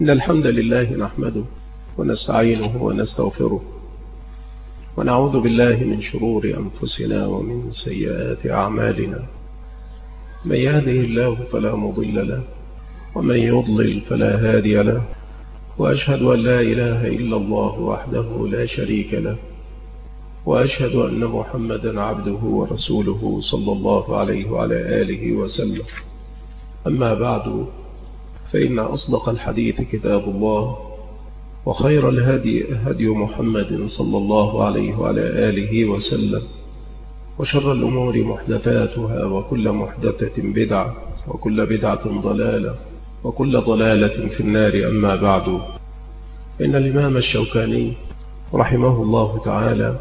إن الحمد لله نحمده ونستعينه ونستغفره ونعوذ بالله من شرور أنفسنا ومن سيئات أعمالنا. من يهده الله فلا مضل له ومن يضلل فلا هادي له، وأشهد أن لا إله إلا الله وحده لا شريك له، وأشهد أن محمدا عبده ورسوله صلى الله عليه وعلى آله وسلم. أما بعد، فإن أصدق الحديث كتاب الله، وخير الهدي هدي محمد صلى الله عليه وعلى آله وسلم، وشر الأمور محدثاتها، وكل محدثة بدعة، وكل بدعة ضلالة، وكل ضلالة في النار. أما بعد، إن الإمام الشوكاني رحمه الله تعالى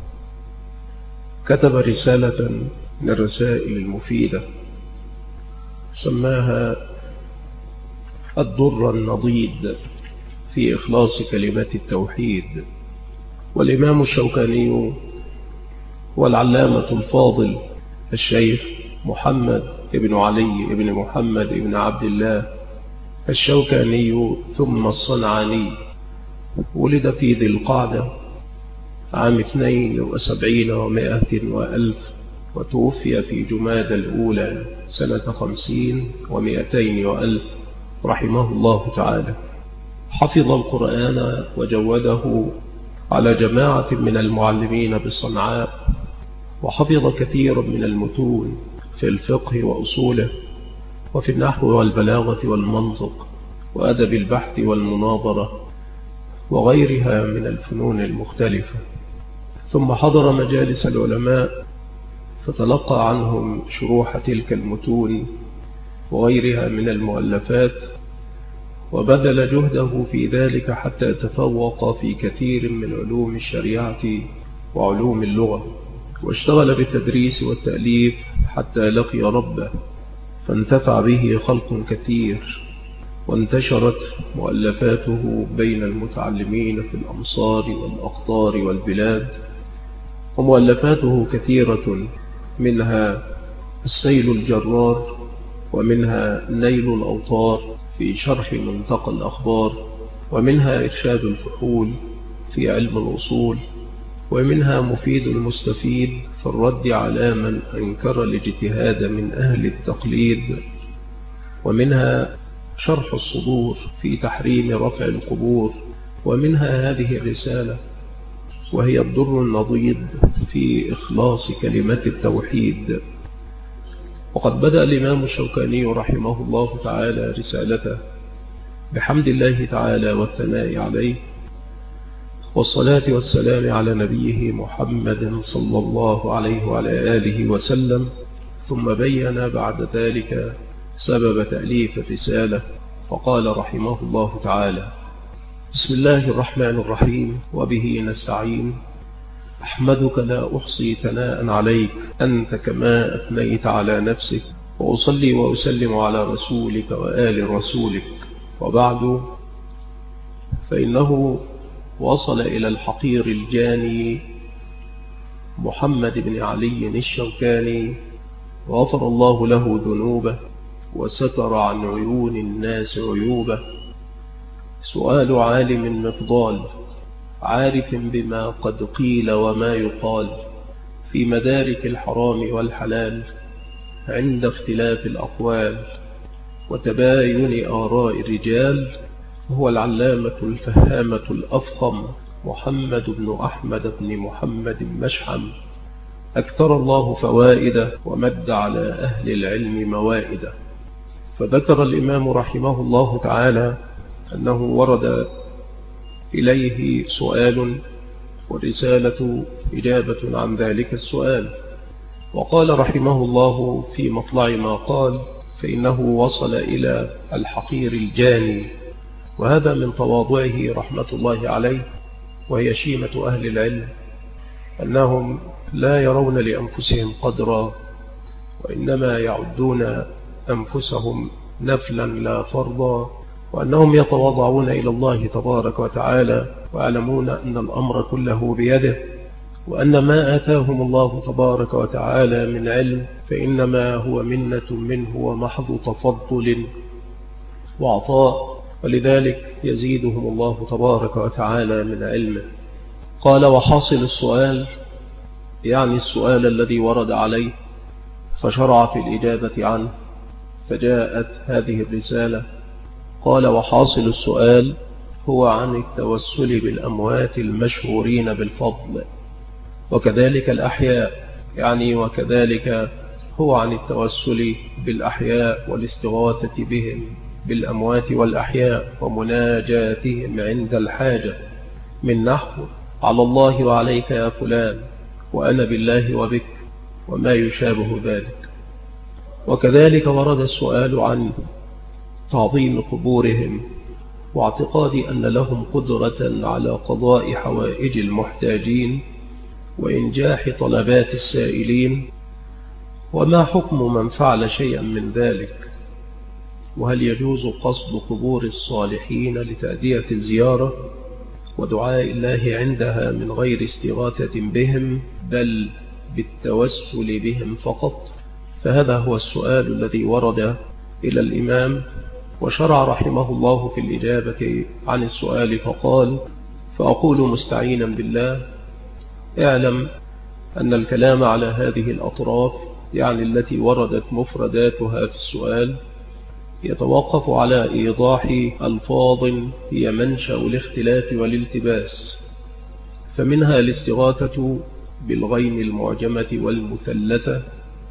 كتب رسالة من الرسائل المفيدة سماها الدر النضيد في إخلاص كلمات التوحيد. والإمام الشوكاني والعلامة الفاضل الشيخ محمد بن علي بن محمد بن عبد الله الشوكاني ثم الصنعاني ولد في ذي القعدة عام 72 و100 وألف، وتوفي في جمادى الأولى سنة 50 و200 وألف، رحمه الله تعالى. حفظ القرآن وجوده على جماعة من المعلمين بصنعاء، وحفظ كثيرا من المتون في الفقه وأصوله، وفي النحو والبلاغة والمنطق وأدب البحث والمناظرة وغيرها من الفنون المختلفة. ثم حضر مجالس العلماء فتلقى عنهم شروح تلك المتون وغيرها من المؤلفات، وبذل جهده في ذلك حتى تفوق في كثير من علوم الشريعة وعلوم اللغة، واشتغل بالتدريس والتأليف حتى لقي ربه، فانتفع به خلق كثير، وانتشرت مؤلفاته بين المتعلمين في الأمصار والأقطار والبلاد. ومؤلفاته كثيرة، منها السيل الجرار، ومنها نيل الأوطار في شرح منتقى الأخبار، ومنها إرشاد الفحول في علم الأصول، ومنها مفيد المستفيد في الرد على من أنكر الاجتهاد من أهل التقليد، ومنها شرح الصدور في تحريم رفع القبور، ومنها هذه الرسالة وهي الدر النضيد في إخلاص كلمة التوحيد. وقد بدأ الإمام الشوكاني رحمه الله تعالى رسالته بحمد الله تعالى والثناء عليه، والصلاة والسلام على نبيه محمد صلى الله عليه وعلى آله وسلم. ثم بين بعد ذلك سبب تأليف الرسالة، فقال رحمه الله تعالى: بسم الله الرحمن الرحيم، وبه نستعين. أحمدك لا أحصي ثناء عليك، أنت كما أثنيت على نفسك، وأصلي وأسلم على رسولك وآل رسولك. وبعد، فإنه وصل إلى الحقير الجاني محمد بن علي الشوكاني، غفر الله له ذنوبه وستر عن عيون الناس عيوبه، سؤال عالم مفضال عارف بما قد قيل وما يقال في مدارك الحرام والحلال، عند اختلاف الأقوال وتباين آراء الرجال. هو العلامة الفهامة الأفخم محمد بن أحمد بن محمد مشحم، أكثر الله فوائده ومد على أهل العلم موائده. فذكر الإمام رحمه الله تعالى أنه ورد إليه سؤال، والرسالة إجابة عن ذلك السؤال. وقال رحمه الله في مطلع ما قال: فإنه وصل إلى الحقير الجاني. وهذا من تواضعه رحمة الله عليه، وهي شيمة أهل العلم، أنهم لا يرون لأنفسهم قدرا، وإنما يعدون أنفسهم نفلا لا فرضا، وأنهم يتواضعون إلى الله تبارك وتعالى، ويعلمون أن الأمر كله بيده، وأن ما آتاهم الله تبارك وتعالى من علم فإنما هو منة منه ومحض تفضل وعطاء، ولذلك يزيدهم الله تبارك وتعالى من علمه. قال: وحاصل السؤال، يعني السؤال الذي ورد عليه فشرع في الإجابة عنه، فجاءت هذه الرسالة. قال: وحاصل السؤال هو عن التوسل بالأموات المشهورين بالفضل، وكذلك الأحياء، يعني وكذلك هو عن التوسل بالأحياء والاستغاثة بهم بالأموات والأحياء ومناجاتهم عند الحاجة، من نحو: على الله وعليك يا فلان، وأنا بالله وبك، وما يشابه ذلك. وكذلك ورد السؤال عن تعظيم قبورهم واعتقاد أن لهم قدرة على قضاء حوائج المحتاجين وإنجاح طلبات السائلين، وما حكم من فعل شيئا من ذلك، وهل يجوز قصد قبور الصالحين لتأدية الزيارة ودعاء الله عندها من غير استغاثة بهم بل بالتوسل بهم فقط؟ فهذا هو السؤال الذي ورد إلى الإمام، وشرع رحمه الله في الإجابة عن السؤال فقال: فأقول مستعينا بالله: اعلم أن الكلام على هذه الأطراف، يعني التي وردت مفرداتها في السؤال، يتوقف على إيضاح ألفاظ هي منشأ الاختلاف والالتباس، فمنها الاستغاثة بالغين المعجمة والمثلثة،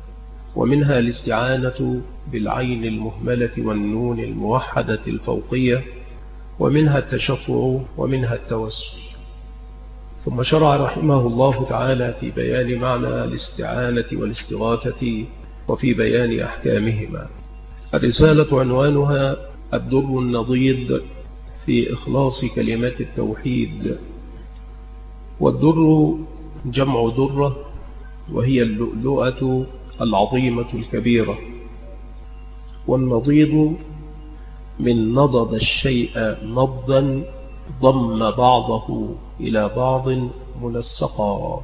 ومنها الاستعانة بالعين المهملة والنون الموحدة الفوقية، ومنها التشفع، ومنها التوسل. ثم شرع رحمه الله تعالى في بيان معنى الاستعانة والاستغاثة وفي بيان أحكامهما. الرسالة عنوانها الدر النضيد في إخلاص كلمة التوحيد. والدر جمع درة، وهي اللؤلؤة العظيمة الكبيرة. والنضيد من نضد الشيء نضدا ضم بعضه إلى بعض منسقا.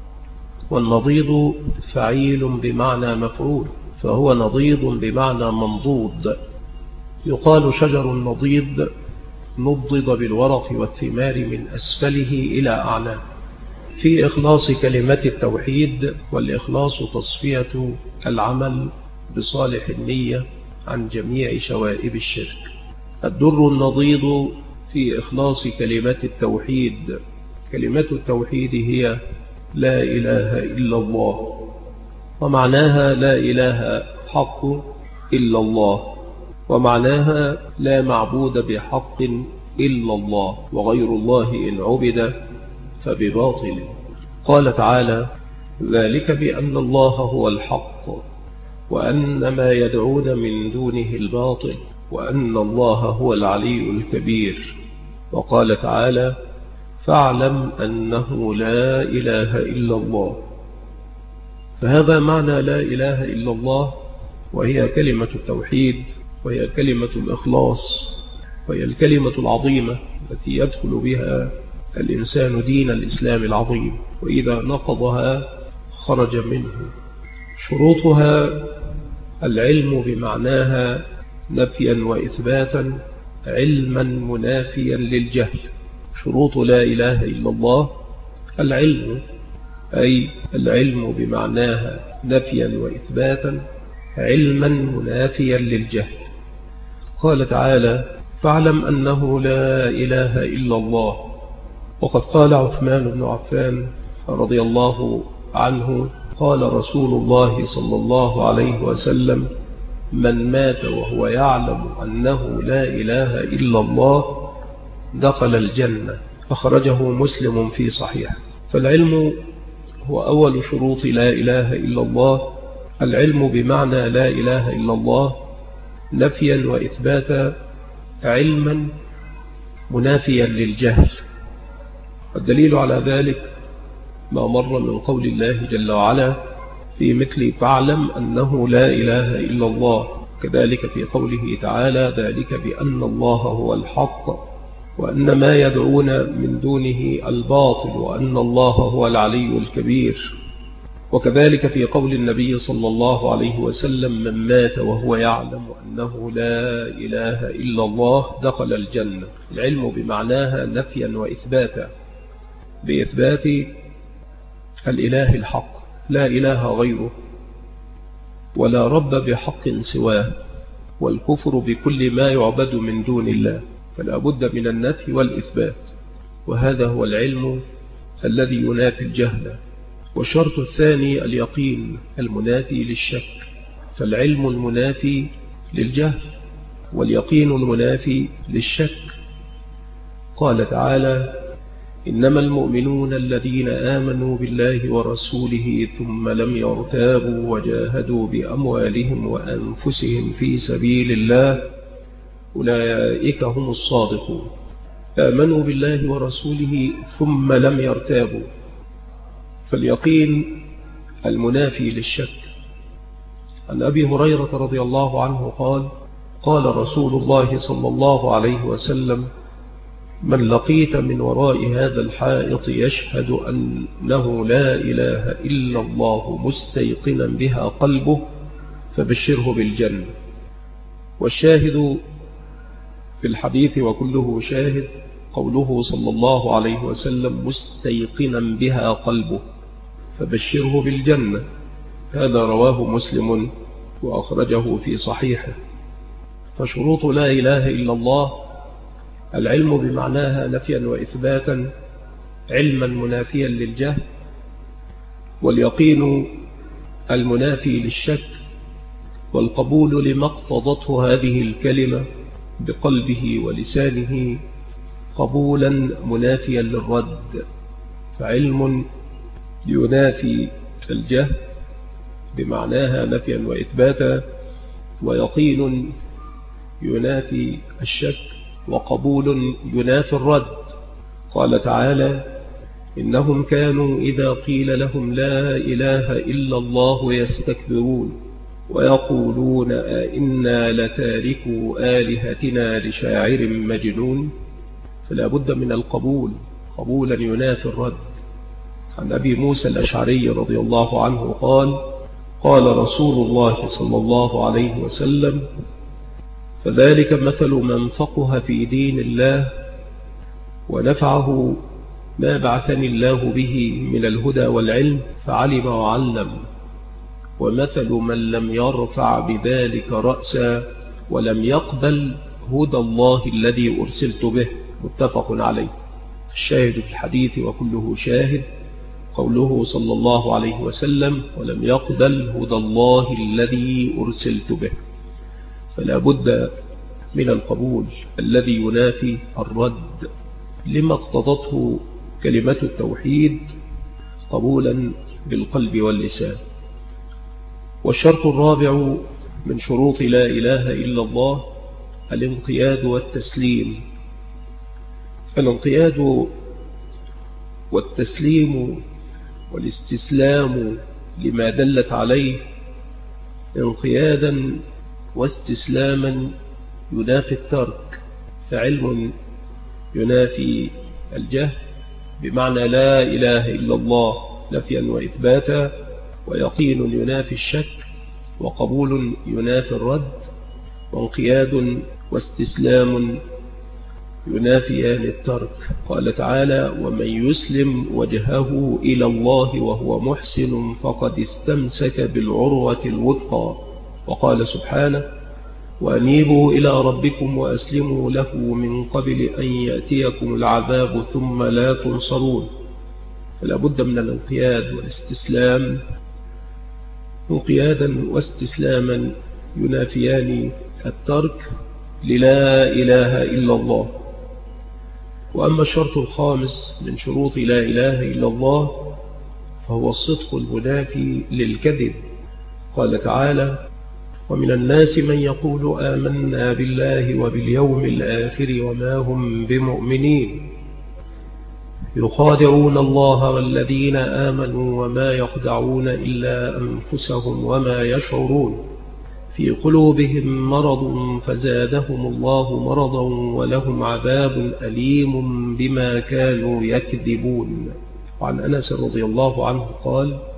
والنضيد فعيل بمعنى مفعول، فهو نضيد بمعنى منضود. يقال شجر النضيد نضد بالورق والثمار من أسفله إلى أعلاه. في إخلاص كلمة التوحيد، والإخلاص تصفية العمل بصالح النية عن جميع شوائب الشرك. الدر النضيد في إخلاص كلمة التوحيد. كلمة التوحيد هي لا إله إلا الله، ومعناها لا إله حق إلا الله، ومعناها لا معبود بحق إلا الله، وغير الله إن عبد فبباطل. قال تعالى: ذلك بأن الله هو الحق وأن ما يدعون من دونه الباطل وأن الله هو العلي الكبير. وقال تعالى: فاعلم أنه لا إله إلا الله. فهذا معنى لا إله إلا الله، وهي كلمة التوحيد، وهي كلمة الإخلاص، وهي الكلمة العظيمة التي يدخل بها الإنسان دين الإسلام العظيم، وإذا نقضها خرج منه. شروطها: العلم بمعناها نفيا وإثباتا، علما منافيا للجهل. شروط لا إله إلا الله: العلم، أي العلم بمعناها نفيا وإثباتا، علما منافيا للجهل. قال تعالى: فاعلم أنه لا إله إلا الله. وقد قال عثمان بن عفان رضي الله عنه: قال رسول الله صلى الله عليه وسلم: من مات وهو يعلم أنه لا إله إلا الله دخل الجنة. أخرجه مسلم في صحيح. فالعلم هو أول شروط لا إله إلا الله. العلم بمعنى لا إله إلا الله نفيا وإثباتا، علما منافيا للجهل. الدليل على ذلك ما مر من قول الله جل وعلا في مثل فاعلم أنه لا إله إلا الله، كذلك في قوله تعالى: ذلك بأن الله هو الحق وأن ما يدعون من دونه الباطل وأن الله هو العلي الكبير. وكذلك في قول النبي صلى الله عليه وسلم: من مات وهو يعلم أنه لا إله إلا الله دخل الجنة. العلم بمعناها نفيا وإثباتا، بإثبات الإله الحق لا إله غيره ولا رب بحق سواه، والكفر بكل ما يعبد من دون الله، فلا بد من النفي والإثبات، وهذا هو العلم الذي ينافي الجهل. والشرط الثاني اليقين المنافي للشك، فالعلم المنافي للجهل واليقين المنافي للشك. قال تعالى: إنما المؤمنون الذين آمنوا بالله ورسوله ثم لم يرتابوا وجاهدوا بأموالهم وأنفسهم في سبيل الله أولئك هم الصادقون. آمنوا بالله ورسوله ثم لم يرتابوا، فاليقين المنافي للشك. عن أبي هريرة رضي الله عنه قال: قال رسول الله صلى الله عليه وسلم: من لقيت من وراء هذا الحائط يشهد أنه لا إله إلا الله مستيقنا بها قلبه فبشره بالجنة. والشاهد في الحديث وكله شاهد قوله صلى الله عليه وسلم: مستيقنا بها قلبه فبشره بالجنة. هذا رواه مسلم وأخرجه في صحيحه. فشروط لا إله إلا الله: العلم بمعناها نفيا وإثباتا، علما منافيا للجهل، واليقين المنافي للشك، والقبول لما اقتضته هذه الكلمة بقلبه ولسانه قبولا منافيا للرد. فعلم ينافي الجهل بمعناها نفيا وإثباتا، ويقين ينافي الشك، وقبول ينافي الرد. قال تعالى: إنهم كانوا إذا قيل لهم لا إله إلا الله يستكبرون ويقولون أئنا لتاركوا آلهتنا لشاعر مجنون. فلا بد من القبول قبولا ينافي الرد. عن أبي موسى الأشعري رضي الله عنه قال: قال رسول الله صلى الله عليه وسلم: فذلك مثل من فقه في دين الله ونفعه ما بعثني الله به من الهدى والعلم فعلم وعلم، ومثل من لم يرفع بذلك رأسا ولم يقبل هدى الله الذي أرسلت به. متفق عليه. الشاهد في الحديث وكله شاهد قوله صلى الله عليه وسلم: ولم يقبل هدى الله الذي أرسلت به. فلا بد من القبول الذي ينافي الرد لما اقتضته كلمة التوحيد قبولا بالقلب واللسان. والشرط الرابع من شروط لا إله إلا الله الانقياد والتسليم. الانقياد والتسليم والاستسلام لما دلت عليه انقيادا واستسلاما ينافي الترك. فعلم ينافي الجهل بمعنى لا إله إلا الله نفيا وإثباتا، ويقين ينافي الشك، وقبول ينافي الرد، وانقياد واستسلام ينافيان الترك. قال تعالى: ومن يسلم وجهه إلى الله وهو محسن فقد استمسك بالعروة الوثقى. وقال سبحانه: وأنيبوا إلى ربكم وأسلموا له من قبل أن يأتيكم العذاب ثم لا تنصرون. فلا بد من الانقياد والاستسلام. انقيادا واستسلاما ينافيان الترك للا إله إلا الله. وأما الشرط الخامس من شروط لا إله إلا الله فهو الصدق المنافي للكذب. قال تعالى: ومن الناس من يقول آمنا بالله وباليوم الآخر وما هم بمؤمنين يخادعون الله والذين آمنوا وما يخدعون إلا أنفسهم وما يشعرون في قلوبهم مرض فزادهم الله مرضا ولهم عذاب أليم بما كانوا يكذبون. وعن أنس رضي الله عنه قال: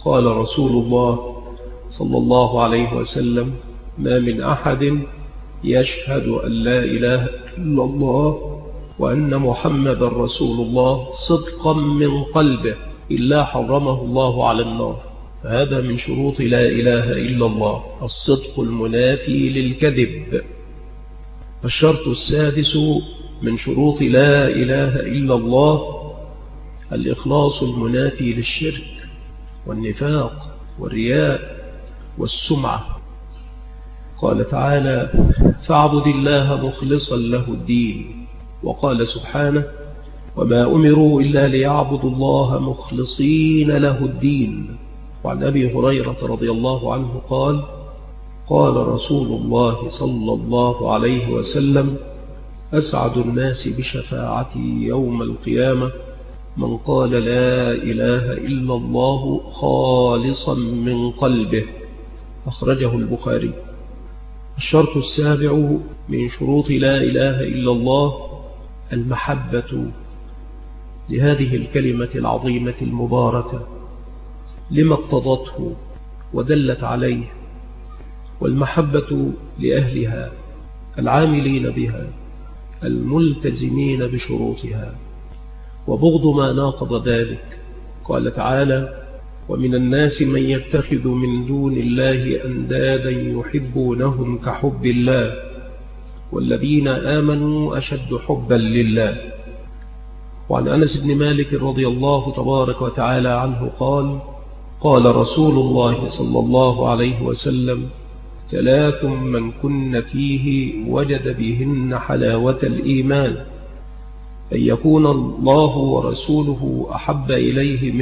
قال رسول الله صلى الله عليه وسلم: ما من أحد يشهد أن لا إله إلا الله وأن محمد رسول الله صدقا من قلبه إلا حرمه الله على النار. فهذا من شروط لا إله إلا الله، الصدق المنافي للكذب. الشرط السادس من شروط لا إله إلا الله الإخلاص المنافي للشرك والنفاق والرياء والسمعة. قال تعالى: فاعبد الله مخلصا له الدين. وقال سبحانه: وما أمروا إلا ليعبدوا الله مخلصين له الدين. وعن أبي هريرة رضي الله عنه قال: قال رسول الله صلى الله عليه وسلم: أسعد الناس بشفاعتي يوم القيامة من قال لا إله إلا الله خالصا من قلبه. أخرجه البخاري. الشرط السابع من شروط لا إله إلا الله المحبة لهذه الكلمة العظيمة المباركة لما اقتضته ودلت عليه، والمحبة لأهلها العاملين بها الملتزمين بشروطها، وبغض ما ناقض ذلك. قال تعالى: ومن الناس من يتخذ من دون الله أندادا يحبونهم كحب الله والذين آمنوا أشد حبا لله. وعن أنس بن مالك رضي الله تبارك وتعالى عنه قال: قال رسول الله صلى الله عليه وسلم: ثلاث من كن فيه وجد بهن حلاوة الإيمان: أن يكون الله ورسوله أحب إليه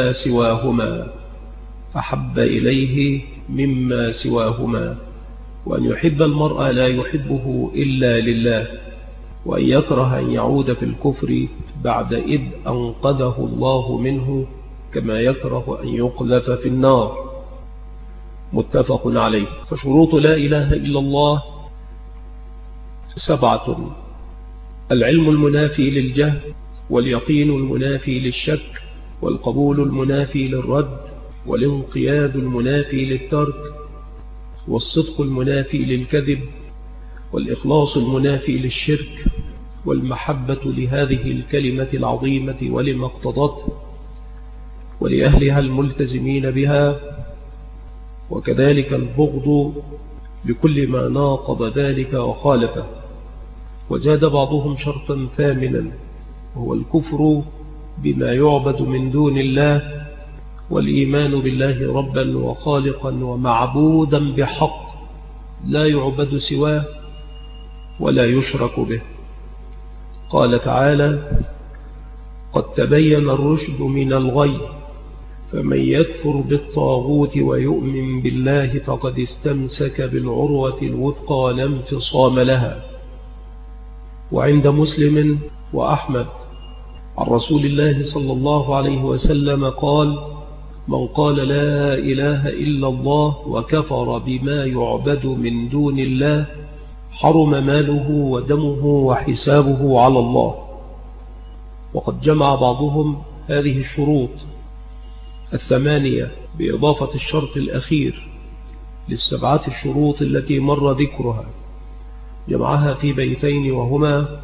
مما سواهما، وأن يحب المرء لا يحبه إلا لله، وأن يكره أن يعود في الكفر بعد إذ أنقذه الله منه، كما يكره أن يقذف في النار. متفق عليه. فشروط لا إله إلا الله 7: العلم المنافي للجهل، واليقين المنافي للشك، والقبول المنافي للرد، والانقياد المنافي للترك، والصدق المنافي للكذب، والإخلاص المنافي للشرك، والمحبة لهذه الكلمة العظيمة ولما اقتضته ولأهلها الملتزمين بها، وكذلك البغض لكل ما ناقض ذلك وخالفه. وزاد بعضهم شرطا ثامنا، وهو الكفر بما يعبد من دون الله، والإيمان بالله ربا وخالقا ومعبودا بحق لا يعبد سواه ولا يشرك به. قال تعالى: قد تبين الرشد من الغي، فمن يكفر بالطاغوت ويؤمن بالله فقد استمسك بالعروة الوثقى لا انفصام لها. وعند مسلم وأحمد عن رسول الله صلى الله عليه وسلم قال: من قال لا إله إلا الله وكفر بما يعبد من دون الله حرم ماله ودمه وحسابه على الله. وقد جمع بعضهم هذه الشروط 8 بإضافة الشرط الأخير لل7 الشروط التي مر ذكرها، جمعها في بيتين، وهما: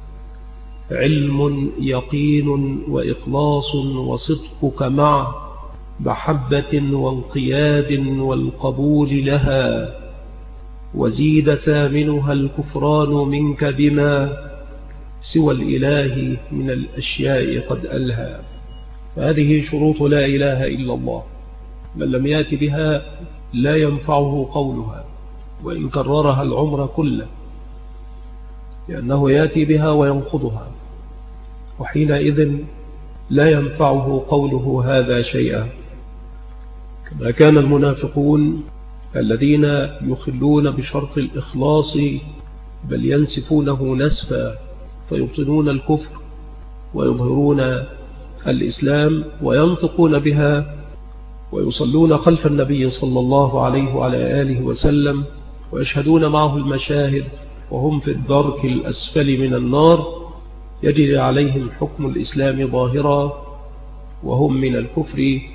علم يقين وإخلاص وصدقك مع محبة وانقياد والقبول لها، وزيد ثامنها الكفران منك بما سوى الإله من الأشياء قد ألهى. فهذه شروط لا إله إلا الله، من لم يأت بها لا ينفعه قولها وإن كررها العمر كله، لأنه يأتي بها وينقضها، وحينئذ لا ينفعه قوله هذا شيئا. كما كان المنافقون الذين يخلون بشرط الإخلاص بل ينسفونه نسفا، فيبطنون الكفر ويظهرون الإسلام وينطقون بها، ويصلون خلف النبي صلى الله عليه وعلى آله وسلم، ويشهدون معه المشاهد وهم في الدرك الأسفل من النار، يجري عليهم حكم الإسلام ظاهرا وهم من الكفر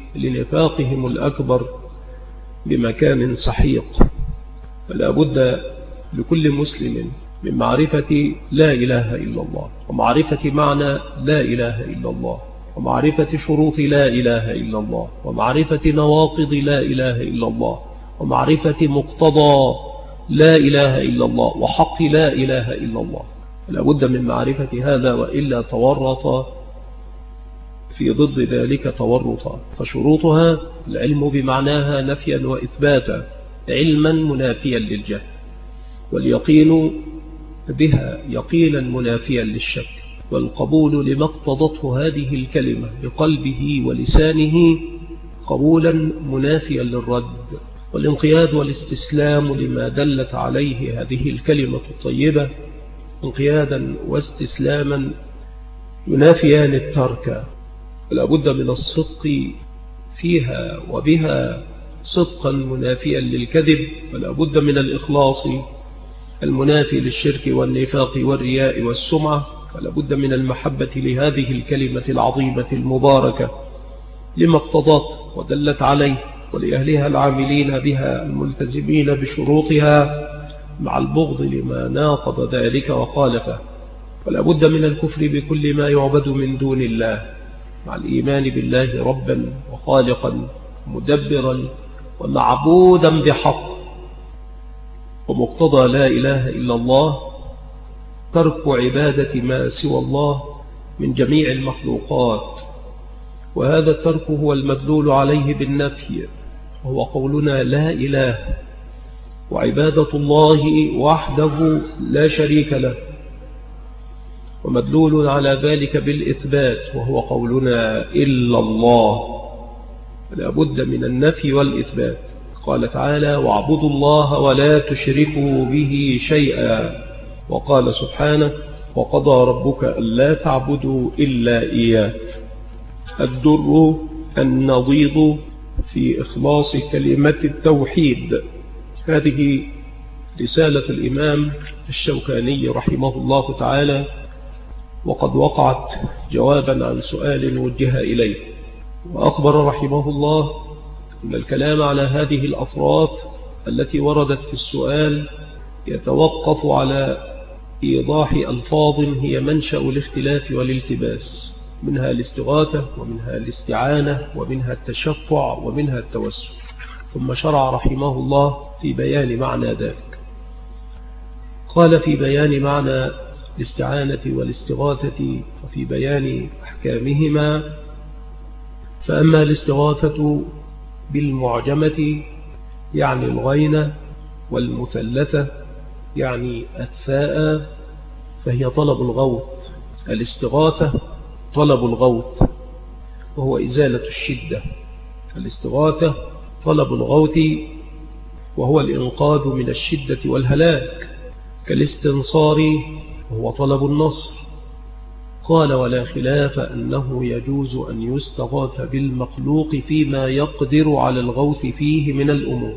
لنفاقهم الأكبر بمكان سحيق. فلا بد لكل مسلم من معرفة لا إله إلا الله، ومعرفة معنى لا إله إلا الله، ومعرفة شروط لا إله إلا الله، ومعرفة نواقض لا إله إلا الله، ومعرفة مقتضى لا إله إلا الله، وحق لا إله إلا الله. لا بد من معرفة هذا، وإلا تورط في ضد ذلك تورطا. فشروطها العلم بمعناها نفيا وإثباتا، علما منافيا للجهل، واليقين بها يقينا منافيا للشك، والقبول لما اقتضته هذه الكلمة بقلبه ولسانه قبولا منافيا للرد، والانقياد والاستسلام لما دلت عليه هذه الكلمة الطيبة انقيادا واستسلاما ينافيان الترك. فلا بد من الصدق فيها وبها صدقا منافيا للكذب، فلا بد من الإخلاص المنافي للشرك والنفاق والرياء والسمعة، فلا بد من المحبة لهذه الكلمة العظيمة المباركة لما اقتضت ودلت عليه، ولأهلها العاملين بها الملتزمين بشروطها، مع البغض لما ناقض ذلك وخالفه. فلا بد من الكفر بكل ما يعبد من دون الله، مع الإيمان بالله ربا وخالقا مدبرا ومعبودا بحق. ومقتضى لا إله إلا الله ترك عبادة ما سوى الله من جميع المخلوقات، وهذا الترك هو المدلول عليه بالنفي، وهو قولنا لا إله، وعبادة الله وحده لا شريك له، ومدلول على ذلك بالإثبات، وهو قولنا إلا الله. لا بد من النفي والإثبات. قال تعالى واعبدوا الله ولا تشركوا به شيئا، وقال سبحانه وقضى ربك ألا تعبدوا إلا إياه. الدر النضيض في إخلاص كلمة التوحيد. هذه رسالة الإمام الشوكاني رحمه الله تعالى، وقد وقعت جوابا عن سؤال وجه إليه. وأخبر رحمه الله أن الكلام على هذه الأطراف التي وردت في السؤال يتوقف على إيضاح ألفاظ هي منشأ الاختلاف والالتباس، منها الاستغاثة، ومنها الاستعانة، ومنها التشفع، ومنها التوسل. ثم شرع رحمه الله في بيان معنى ذلك. قال في بيان معنى الاستعانة والاستغاثة وفي بيان أحكامهما: فأما الاستغاثة بالمعجمة يعني الغين، والمثلثة يعني الثاء، فهي طلب الغوث. الاستغاثة طلب الغوث وهو إزالة الشدة. الاستغاثة طلب الغوث وهو الإنقاذ من الشدة والهلاك، كالاستنصار وهو طلب النصر. قال ولا خلاف أنه يجوز أن يستغاث بالمخلوق فيما يقدر على الغوث فيه من الأمور.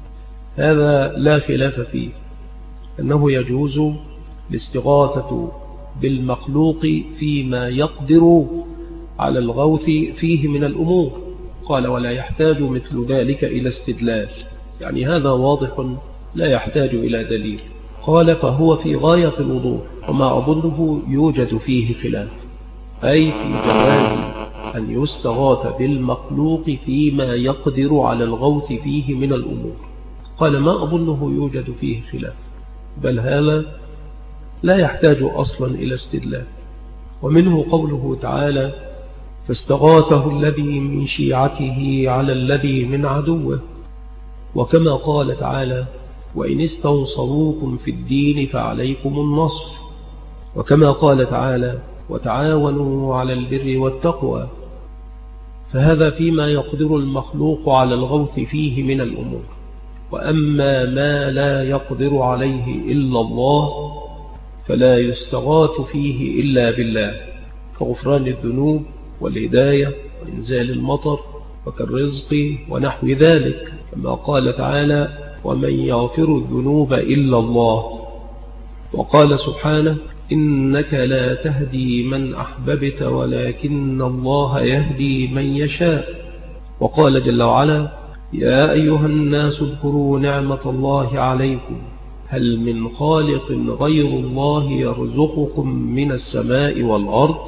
هذا لا خلاف فيه، أنه يجوز الاستغاثة بالمخلوق فيما يقدر على الغوث فيه من الأمور. قال ولا يحتاج مثل ذلك إلى استدلال، يعني هذا واضح لا يحتاج إلى دليل. قال فهو في غاية الوضوح، وما أظنه يوجد فيه خلاف، أي في جواز أن يستغاث بالمخلوق فيما يقدر على الغوث فيه من الأمور. قال ما أظنه يوجد فيه خلاف، بل هذا لا يحتاج أصلا إلى استدلال. ومنه قوله تعالى فاستغاثه الذي من شيعته على الذي من عدوه، وكما قال تعالى وإن استنصروكم في الدين فعليكم النصر، وكما قال تعالى وتعاونوا على البر والتقوى. فهذا فيما يقدر المخلوق على الغوث فيه من الأمور. وأما ما لا يقدر عليه إلا الله فلا يستغاث فيه إلا بالله، كغفران الذنوب والهداية وإنزال المطر وكالرزق ونحو ذلك، كما قال تعالى ومن يغفر الذنوب إلا الله. وقال سبحانه إنك لا تهدي من أحببت ولكن الله يهدي من يشاء. وقال جل وعلا: يا أيها الناس اذكروا نعمة الله عليكم هل من خالق غير الله يرزقكم من السماء والأرض؟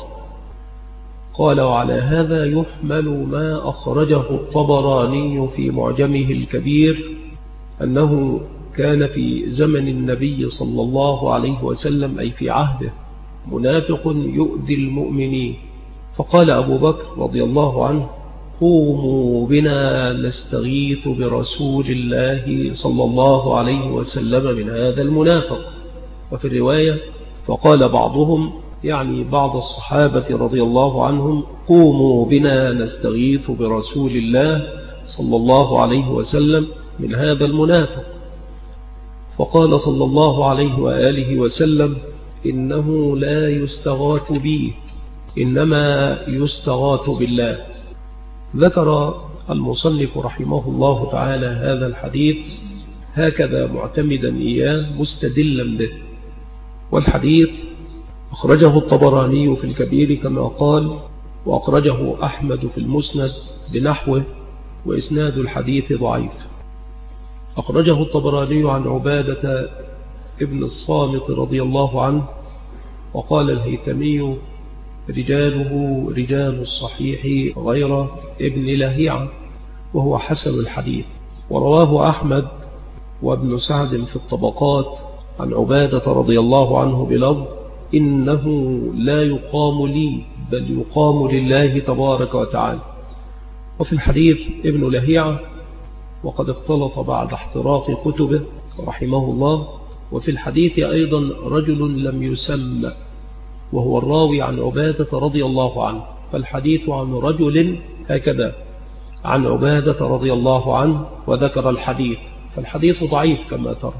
قال: وعلى هذا يحمل ما أخرجه الطبراني في معجمه الكبير أنه كان في زمن النبي صلى الله عليه وسلم أي في عهده منافق يؤذي المؤمنين، فقال أبو بكر رضي الله عنه: قوموا بنا نستغيث برسول الله صلى الله عليه وسلم من هذا المنافق. وفي الرواية: فقال بعضهم، يعني بعض الصحابة رضي الله عنهم: قوموا بنا نستغيث برسول الله صلى الله عليه وسلم من هذا المنافق. فقال صلى الله عليه وآله وسلم: إنه لا يستغاث بي، إنما يستغاث بالله. ذكر المصنف رحمه الله تعالى هذا الحديث هكذا معتمدا إياه مستدلا به. والحديث أخرجه الطبراني في الكبير كما قال، وأخرجه أحمد في المسند بنحوه، وإسناد الحديث ضعيف. أخرجه الطبراني عن عبادة ابن الصامت رضي الله عنه، وقال الهيثمي: رجاله رجال الصحيح غير ابن لهيعة، وهو حسن الحديث. ورواه أحمد وابن سعد في الطبقات عن عبادة رضي الله عنه بلفظ: إنه لا يقام لي بل يقام لله تبارك وتعالى. وفي الحديث ابن لهيعة، وقد اختلط بعد احتراق كتبه رحمه الله. وفي الحديث أيضا رجل لم يسمى، وهو الراوي عن عبادة رضي الله عنه. فالحديث عن رجل هكذا عن عبادة رضي الله عنه، وذكر الحديث، فالحديث ضعيف كما ترى.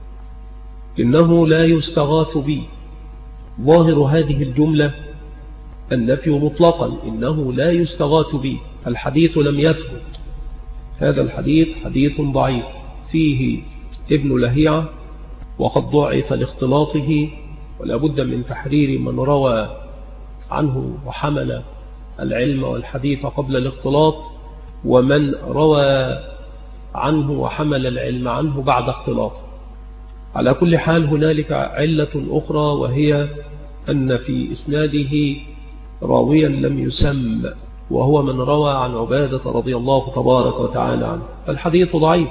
إنه لا يستغاث بي، ظاهر هذه الجملة النفي مطلقا، إنه لا يستغاث بي، الحديث لم يثبت. هذا الحديث حديث ضعيف فيه ابن لهيعة، وقد ضعف لاختلاطه، ولا بد من تحرير من روى عنه وحمل العلم والحديث قبل الاختلاط، ومن روى عنه وحمل العلم عنه بعد اختلاط. على كل حال هنالك علة أخرى، وهي أن في إسناده راويا لم يسم، وهو من روى عن عبادة رضي الله تبارك وتعالى عنه، فالحديث ضعيف.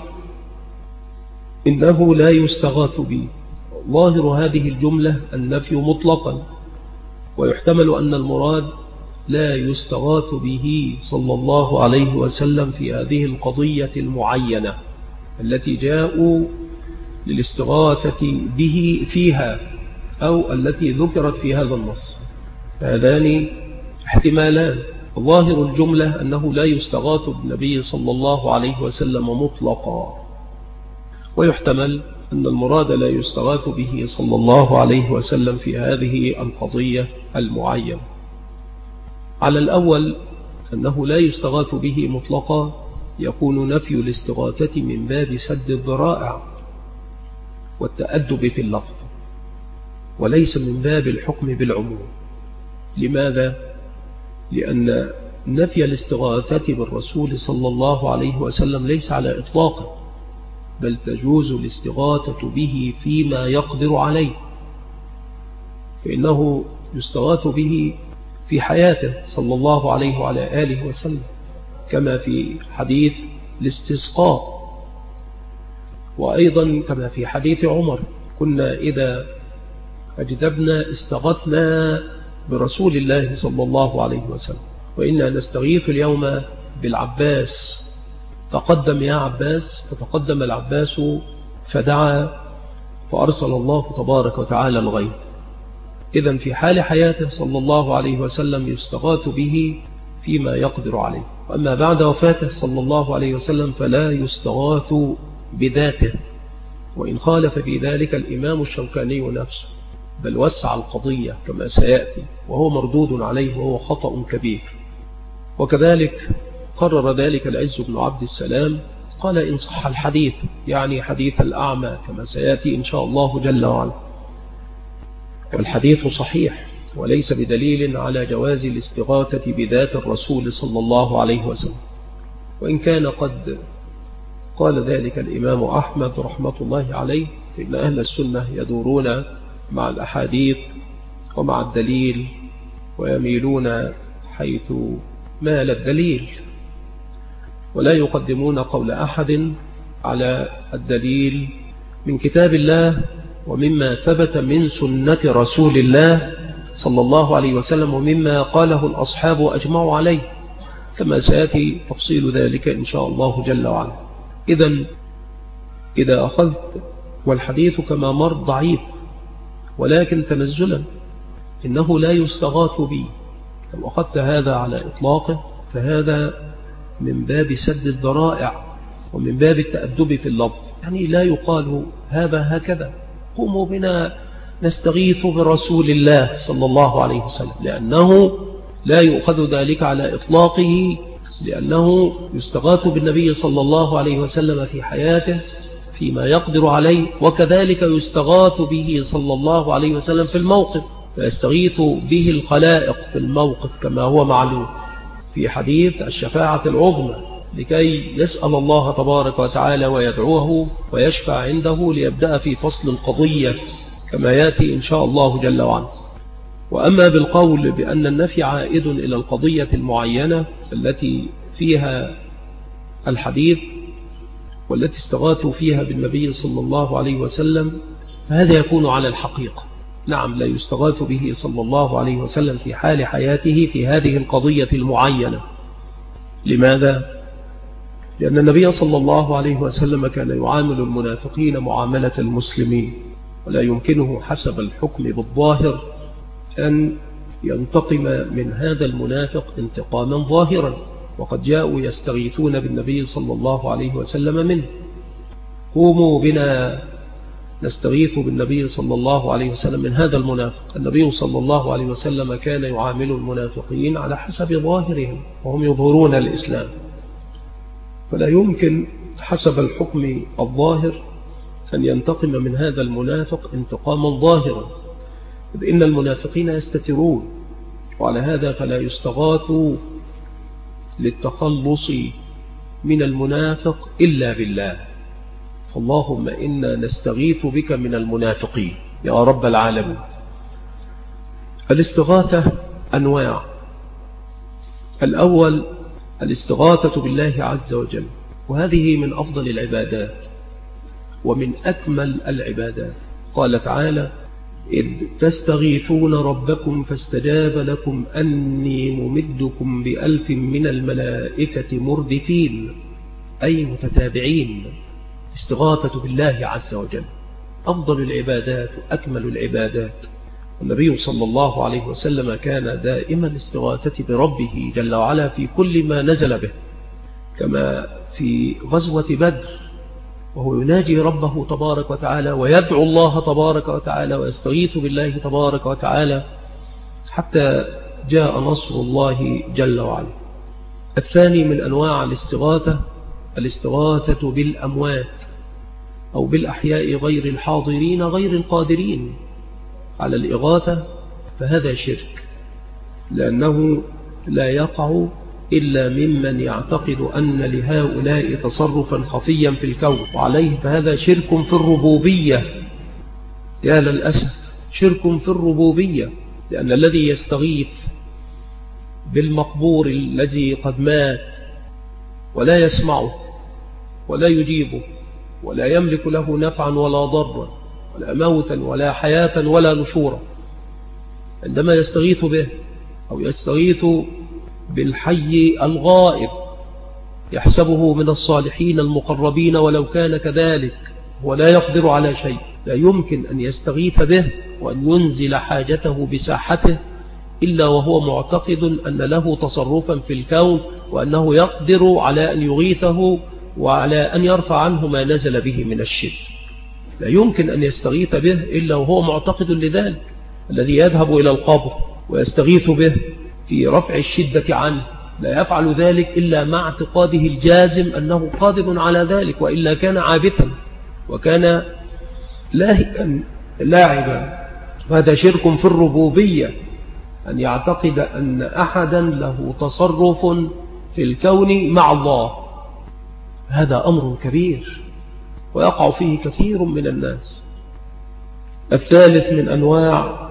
إنه لا يستغاث بي، ظاهر هذه الجملة النفي مطلقا، ويحتمل أن المراد لا يستغاث به صلى الله عليه وسلم في هذه القضية المعينة التي جاءوا للاستغاثة به فيها، أو التي ذكرت في هذا النص. هذان احتمالان: ظاهر الجملة أنه لا يستغاث بالنبي صلى الله عليه وسلم مطلقا، ويحتمل أن المراد لا يستغاث به صلى الله عليه وسلم في هذه القضية المعينة. على الأول أنه لا يستغاث به مطلقا يكون نفي الاستغاثة من باب سد الذرائع والتأدب في اللفظ، وليس من باب الحكم بالعموم. لماذا؟ لأن نفي الاستغاثة بالرسول صلى الله عليه وسلم ليس على إطلاقه، بل تجوز الاستغاثة به فيما يقدر عليه، فإنه يستغاث به في حياته صلى الله عليه وعلى آله وسلم، كما في حديث الاستسقاء، وأيضا كما في حديث عمر: كنا إذا أجدبنا استغثنا برسول الله صلى الله عليه وسلم، وإنا نستغيث اليوم بالعباس، تقدم يا عباس، فتقدم العباس فدعا فأرسل الله تبارك وتعالى الغيث. إذن في حال حياته صلى الله عليه وسلم يستغاث به فيما يقدر عليه، وأما بعد وفاته صلى الله عليه وسلم فلا يستغاث بذاته، وإن خالف في ذلك الإمام الشوكاني نفسه، بل وسع القضية كما سيأتي، وهو مردود عليه وهو خطأ كبير. وكذلك قرر ذلك العز بن عبد السلام، قال: إن صح الحديث، يعني حديث الأعمى كما سيأتي إن شاء الله جل وعلا، والحديث صحيح وليس بدليل على جواز الاستغاثة بذات الرسول صلى الله عليه وسلم. وإن كان قد قال ذلك الإمام أحمد رحمة الله عليه، فإن أهل السنة يدورون مع الأحاديث ومع الدليل ويميلون حيث مال الدليل، ولا يقدمون قول أحد على الدليل من كتاب الله ومما ثبت من سنة رسول الله صلى الله عليه وسلم ومما قاله الأصحاب أجمعوا عليه، كما سيأتي تفصيل ذلك إن شاء الله جل وعلا. إذا أخذت والحديث كما مر ضعيف ولكن تنزلا إنه لا يستغاث به، لو أخذت هذا على إطلاقه فهذا من باب سد الذرائع ومن باب التأدب في اللفظ، يعني لا يقال هذا هكذا قوموا بنا نستغيث برسول الله صلى الله عليه وسلم، لأنه لا يؤخذ ذلك على إطلاقه، لأنه يستغاث بالنبي صلى الله عليه وسلم في حياته فيما يقدر عليه، وكذلك يستغاث به صلى الله عليه وسلم في الموقف، فيستغيث به الخلائق في الموقف كما هو معلوم في حديث الشفاعة العظمى، لكي يسأل الله تبارك وتعالى ويدعوه ويشفع عنده ليبدأ في فصل القضية كما يأتي إن شاء الله جل وعلا. وأما بالقول بأن النفي عائد إلى القضية المعينة التي فيها الحديث والتي استغاثوا فيها بالنبي صلى الله عليه وسلم، فهذا يكون على الحقيقة، نعم لا يستغاث به صلى الله عليه وسلم في حال حياته في هذه القضية المعينة. لماذا؟ لأن النبي صلى الله عليه وسلم كان يعامل المنافقين معاملة المسلمين، ولا يمكنه حسب الحكم بالظاهر أن ينتقم من هذا المنافق انتقاما ظاهرا، وقد جاءوا يستغيثون بالنبي صلى الله عليه وسلم منه، قوموا بنا نستغيث بالنبي صلى الله عليه وسلم من هذا المنافق. النبي صلى الله عليه وسلم كان يعامل المنافقين على حسب ظاهرهم وهم يظهرون الإسلام، فلا يمكن حسب الحكم الظاهر أن ينتقم من هذا المنافق انتقاما ظاهرا، إذ إن المنافقين يستترون، وعلى هذا فلا يستغاث للتخلص من المنافق إلا بالله. فاللهم إنا نستغيث بك من المنافقين يا رب العالمين. الاستغاثة أنواع. الأول الاستغاثة بالله عز وجل، وهذه من أفضل العبادات ومن أكمل العبادات. قال تعالى: إذ تستغيثون ربكم فاستجاب لكم أني ممدكم ب1000 من الملائكة مردفين، أي متتابعين. استغاثة بالله عز وجل أفضل العبادات وأكمل العبادات. النبي صلى الله عليه وسلم كان دائما الاستغاثة بربه جل وعلا في كل ما نزل به، كما في غزوة بدر وهو يناجي ربه تبارك وتعالى ويدعو الله تبارك وتعالى ويستغيث بالله تبارك وتعالى حتى جاء نصر الله جل وعلا. الثاني من أنواع الاستغاثة الاستغاثة بالأموات أو بالأحياء غير الحاضرين غير القادرين على الإغاثة، فهذا شرك، لأنه لا يقع إلا ممن يعتقد أن لهؤلاء تصرفا خفيا في الكون، وعليه فهذا شرك في الربوبية. يا للأسف شرك في الربوبية، لأن الذي يستغيث بالمقبور الذي قد مات ولا يسمعه ولا يجيبه ولا يملك له نفعا ولا ضرا ولا موتا ولا حياة ولا نشورا، عندما يستغيث به أو يستغيث بالحي الغائب يحسبه من الصالحين المقربين ولو كان كذلك ولا يقدر على شيء، لا يمكن أن يستغيث به وأن ينزل حاجته بساحته إلا وهو معتقد أن له تصرفا في الكون وأنه يقدر على أن يغيثه وعلى أن يرفع عنه ما نزل به من الشد. لا يمكن أن يستغيث به إلا وهو معتقد لذلك. الذي يذهب إلى القبر ويستغيث به في رفع الشدة عنه لا يفعل ذلك إلا مع اعتقاده الجازم أنه قادر على ذلك، وإلا كان عابثا وكان لاعبا. وهذا شرك في الربوبية، أن يعتقد أن أحدا له تصرف في الكون مع الله، هذا أمر كبير ويقع فيه كثير من الناس. الثالث من أنواع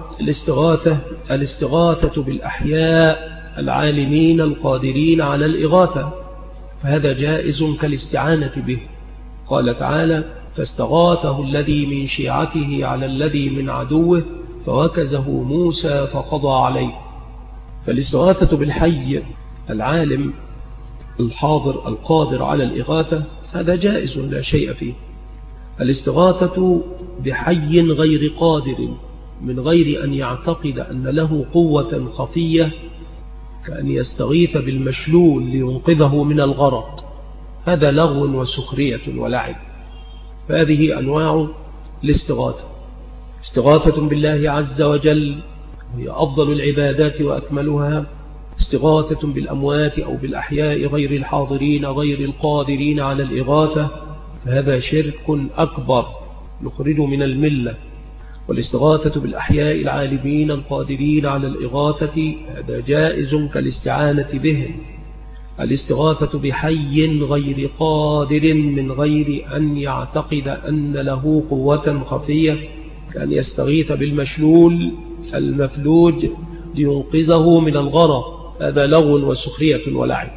الاستغاثة بالأحياء العالمين القادرين على الإغاثة، فهذا جائز كالاستعانة به. قال تعالى: فاستغاثه الذي من شيعته على الذي من عدوه فوكزه موسى فقضى عليه. فالاستغاثة بالحي العالم الحاضر القادر على الإغاثة هذا جائز لا شيء فيه. الاستغاثة بحي غير قادر من غير أن يعتقد أن له قوة خفية، كأن يستغيث بالمشلول لينقذه من الغرق، هذا لغو وسخرية ولعب. فهذه أنواع الاستغاثة. استغاثة بالله عز وجل وهي أفضل العبادات وأكملها، استغاثة بالأموات أو بالأحياء غير الحاضرين غير القادرين على الإغاثة، فهذا شرك أكبر يخرج من الملة. والاستغاثة بالأحياء العالمين القادرين على الإغاثة هذا جائز كالاستعانة بهم. الاستغاثة بحي غير قادر من غير أن يعتقد أن له قوة خفية، كأن يستغيث بالمشلول المفلوج لينقذه من الغرق، هذا لغو وسخرية ولعب.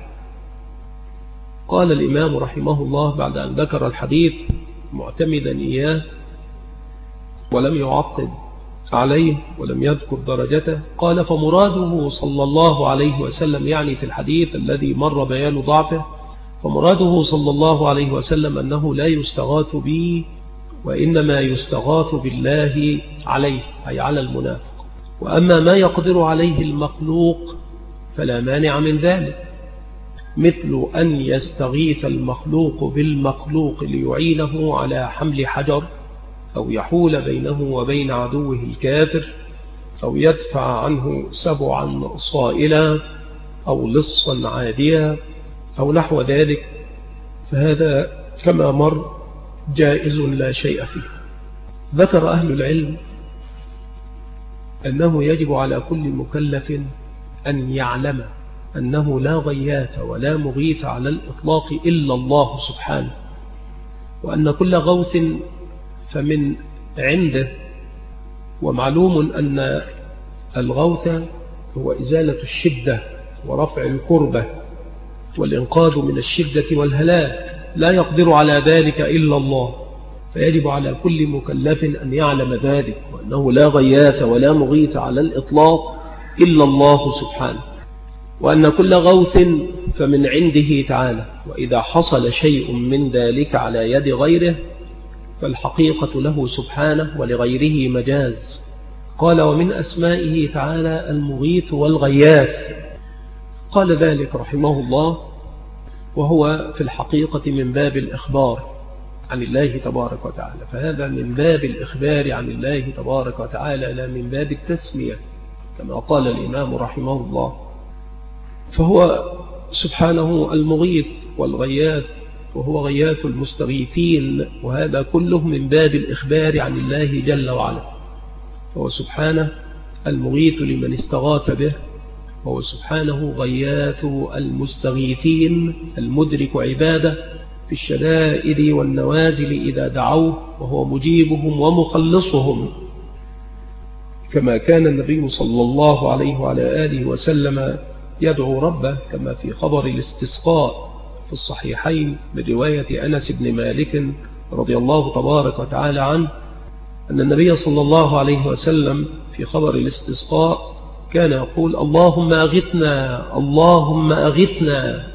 قال الإمام رحمه الله بعد أن ذكر الحديث معتمدا إياه ولم يعقد عليه ولم يذكر درجته، قال: فمراده صلى الله عليه وسلم، يعني في الحديث الذي مر بيان ضعفه، فمراده صلى الله عليه وسلم أنه لا يستغاث به وإنما يستغاث بالله عليه، أي على المنافق. وأما ما يقدر عليه المخلوق فلا مانع من ذلك، مثل أن يستغيث المخلوق بالمخلوق ليعينه على حمل حجر، أو يحول بينه وبين عدوه الكافر، أو يدفع عنه سبعا صائلا أو لصا عاديا أو نحو ذلك، فهذا كما مر جائز لا شيء فيه. ذكر أهل العلم أنه يجب على كل مكلف أن يعلم أنه لا غياث ولا مغيث على الإطلاق إلا الله سبحانه، وأن كل غوث فمن عنده. ومعلوم أن الغوث هو إزالة الشدة ورفع الكربة والإنقاذ من الشدة والهلاك، لا يقدر على ذلك إلا الله، فيجب على كل مكلف أن يعلم ذلك، وأنه لا غياث ولا مغيث على الإطلاق إلا الله سبحانه، وأن كل غوث فمن عنده تعالى، وإذا حصل شيء من ذلك على يد غيره فالحقيقة له سبحانه ولغيره مجاز. قال: ومن أسمائه تعالى المغيث والغياث. قال ذلك رحمه الله وهو في الحقيقة من باب الإخبار عن الله تبارك وتعالى، فهذا من باب الإخبار عن الله تبارك وتعالى لا من باب التسمية كما قال الإمام رحمه الله. فهو سبحانه المغيث والغياث، وهو غياث المستغيثين، وهذا كله من باب الإخبار عن الله جل وعلا. فهو سبحانه المغيث لمن استغاث به، وهو سبحانه غياث المستغيثين المدرك عباده في الشدائد والنوازل إذا دعوه، وهو مجيبهم ومخلصهم، كما كان النبي صلى الله عليه وعلى آله وسلم يدعو ربه، كما في خبر الاستسقاء في الصحيحين من رواية أنس بن مالك رضي الله تبارك وتعالى عنه، أن النبي صلى الله عليه وسلم في خبر الاستسقاء كان يقول: اللهم أغثنا اللهم أغثنا.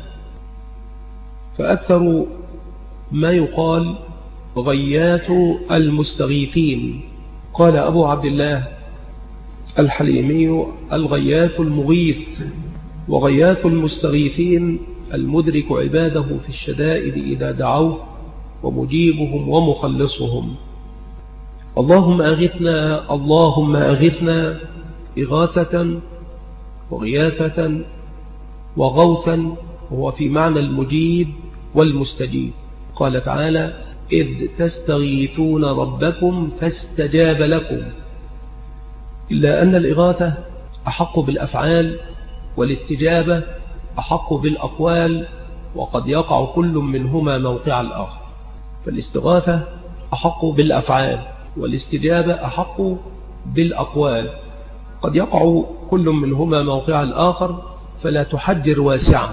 فأكثر ما يقال غياث المستغيثين. قال أبو عبد الله الحليمي: الغياث المغيث، وغياث المستغيثين المدرك عباده في الشدائد إذا دعوه، ومجيبهم ومخلصهم. اللهم أغثنا اللهم أغثنا إغاثة وغياثة وغوثا، وهو في معنى المجيب والمستجيب. قال تعالى: إذ تستغيثون ربكم فاستجاب لكم. إلا أن الإغاثة أحق بالأفعال، والاستجابة أحق بالأقوال، وقد يقع كل منهما موقع الآخر. فالاستغاثة أحق بالأفعال، والاستجابة أحق بالأقوال. قد يقع كل منهما موقع الآخر، فلا تحجر واسعا،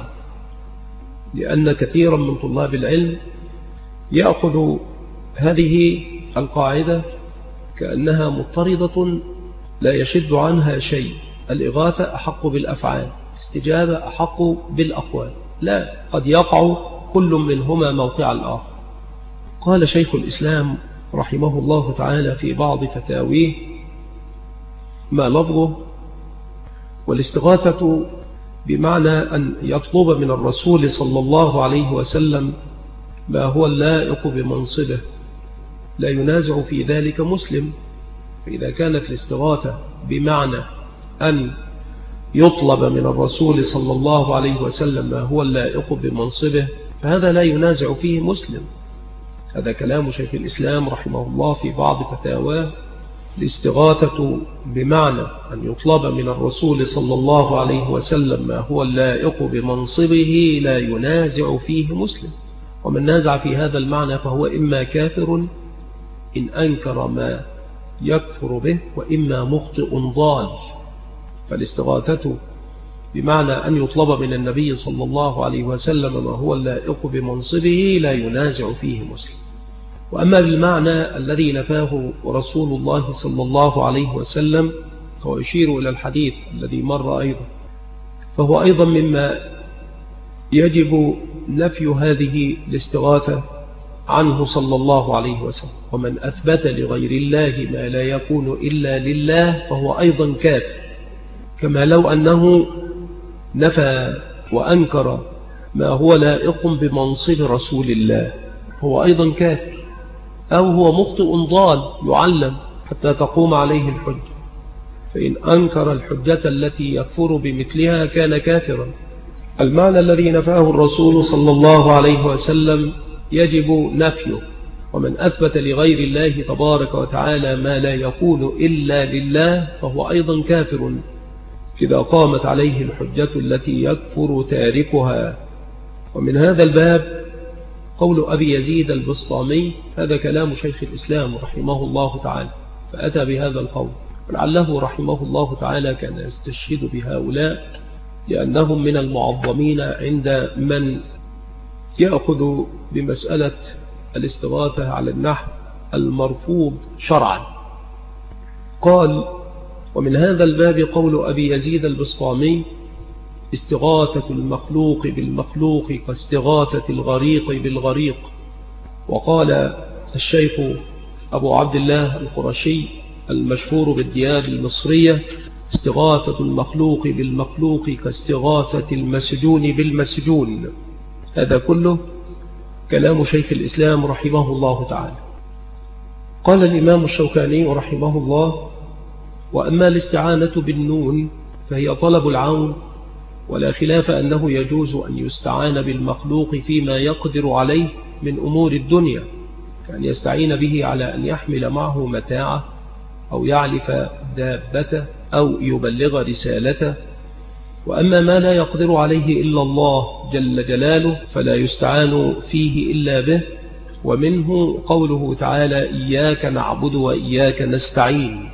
لأن كثيرا من طلاب العلم يأخذ هذه القاعدة كأنها مضطردة لا يشد عنها شيء. الإغاثة أحق بالأفعال، الاستجابة أحق بالأقوال. لا، قد يقع كل منهما موقع الآخر. قال شيخ الإسلام رحمه الله تعالى في بعض فتاويه ما لفظه: والاستغاثة بمعنى أن يطلب من الرسول صلى الله عليه وسلم ما هو اللائق بمنصبه، لا ينازع في ذلك مسلم. فإذا كانت الاستغاثة بمعنى أن يطلب من الرسول صلى الله عليه وسلم ما هو اللائق بمنصبه، فهذا لا ينازع فيه مسلم. هذا كلام شيخ الإسلام رحمه الله في بعض فتاواه: الاستغاثة بمعنى أن يطلب من الرسول صلى الله عليه وسلم ما هو اللائق بمنصبه لا ينازع فيه مسلم. ومن نازع في هذا المعنى فهو إما كافر إن أنكر ما يكفر به، وإما مخطئ ضال. فالاستغاثة بمعنى أن يطلب من النبي صلى الله عليه وسلم ما هو اللائق بمنصبه لا ينازع فيه مسلم. وأما بالمعنى الذي نفاه رسول الله صلى الله عليه وسلم، فهو يشير إلى الحديث الذي مر أيضا، فهو أيضا مما يجب نفي هذه الاستغاثة عنه صلى الله عليه وسلم. ومن أثبت لغير الله ما لا يكون إلا لله فهو أيضا كافر، كما لو أنه نفى وأنكر ما هو لائق بمنصب رسول الله هو أيضا كافر، أو هو مخطئ ضال يعلم حتى تقوم عليه الحجة. فإن أنكر الحجة التي يكفر بمثلها كان كافرا. المعنى الذي نفاه الرسول صلى الله عليه وسلم يجب نفيه. ومن أثبت لغير الله تبارك وتعالى ما لا يكون إلا لله فهو أيضا كافر إذا قامت عليه الحجة التي يكفر تاركها. ومن هذا الباب قول أبي يزيد البسطامي، هذا كلام شيخ الإسلام رحمه الله تعالى، فأتى بهذا القول، ولعله رحمه الله تعالى كان يستشهد بهؤلاء لأنهم من المعظمين عند من يأخذ بمسألة الاستغاثة على النحو المرفوض شرعا. قال: ومن هذا الباب قول أبي يزيد البسطامي: استغاثة المخلوق بالمخلوق كاستغاثة الغريق بالغريق. وقال الشيخ أبو عبد الله القرشي المشهور بالدياب المصرية: استغاثة المخلوق بالمخلوق كاستغاثة المسجون بالمسجون. هذا كله كلام شيخ الإسلام رحمه الله تعالى. قال الإمام الشوكاني رحمه الله: وأما الاستعانة بالنون فهي طلب العون، ولا خلاف أنه يجوز أن يستعان بالمخلوق فيما يقدر عليه من أمور الدنيا، كأن يستعين به على أن يحمل معه متاعه، أو يعلف دابته، أو يبلغ رسالته. وأما ما لا يقدر عليه إلا الله جل جلاله فلا يستعان فيه إلا به. ومنه قوله تعالى: إياك نعبد وإياك نستعين.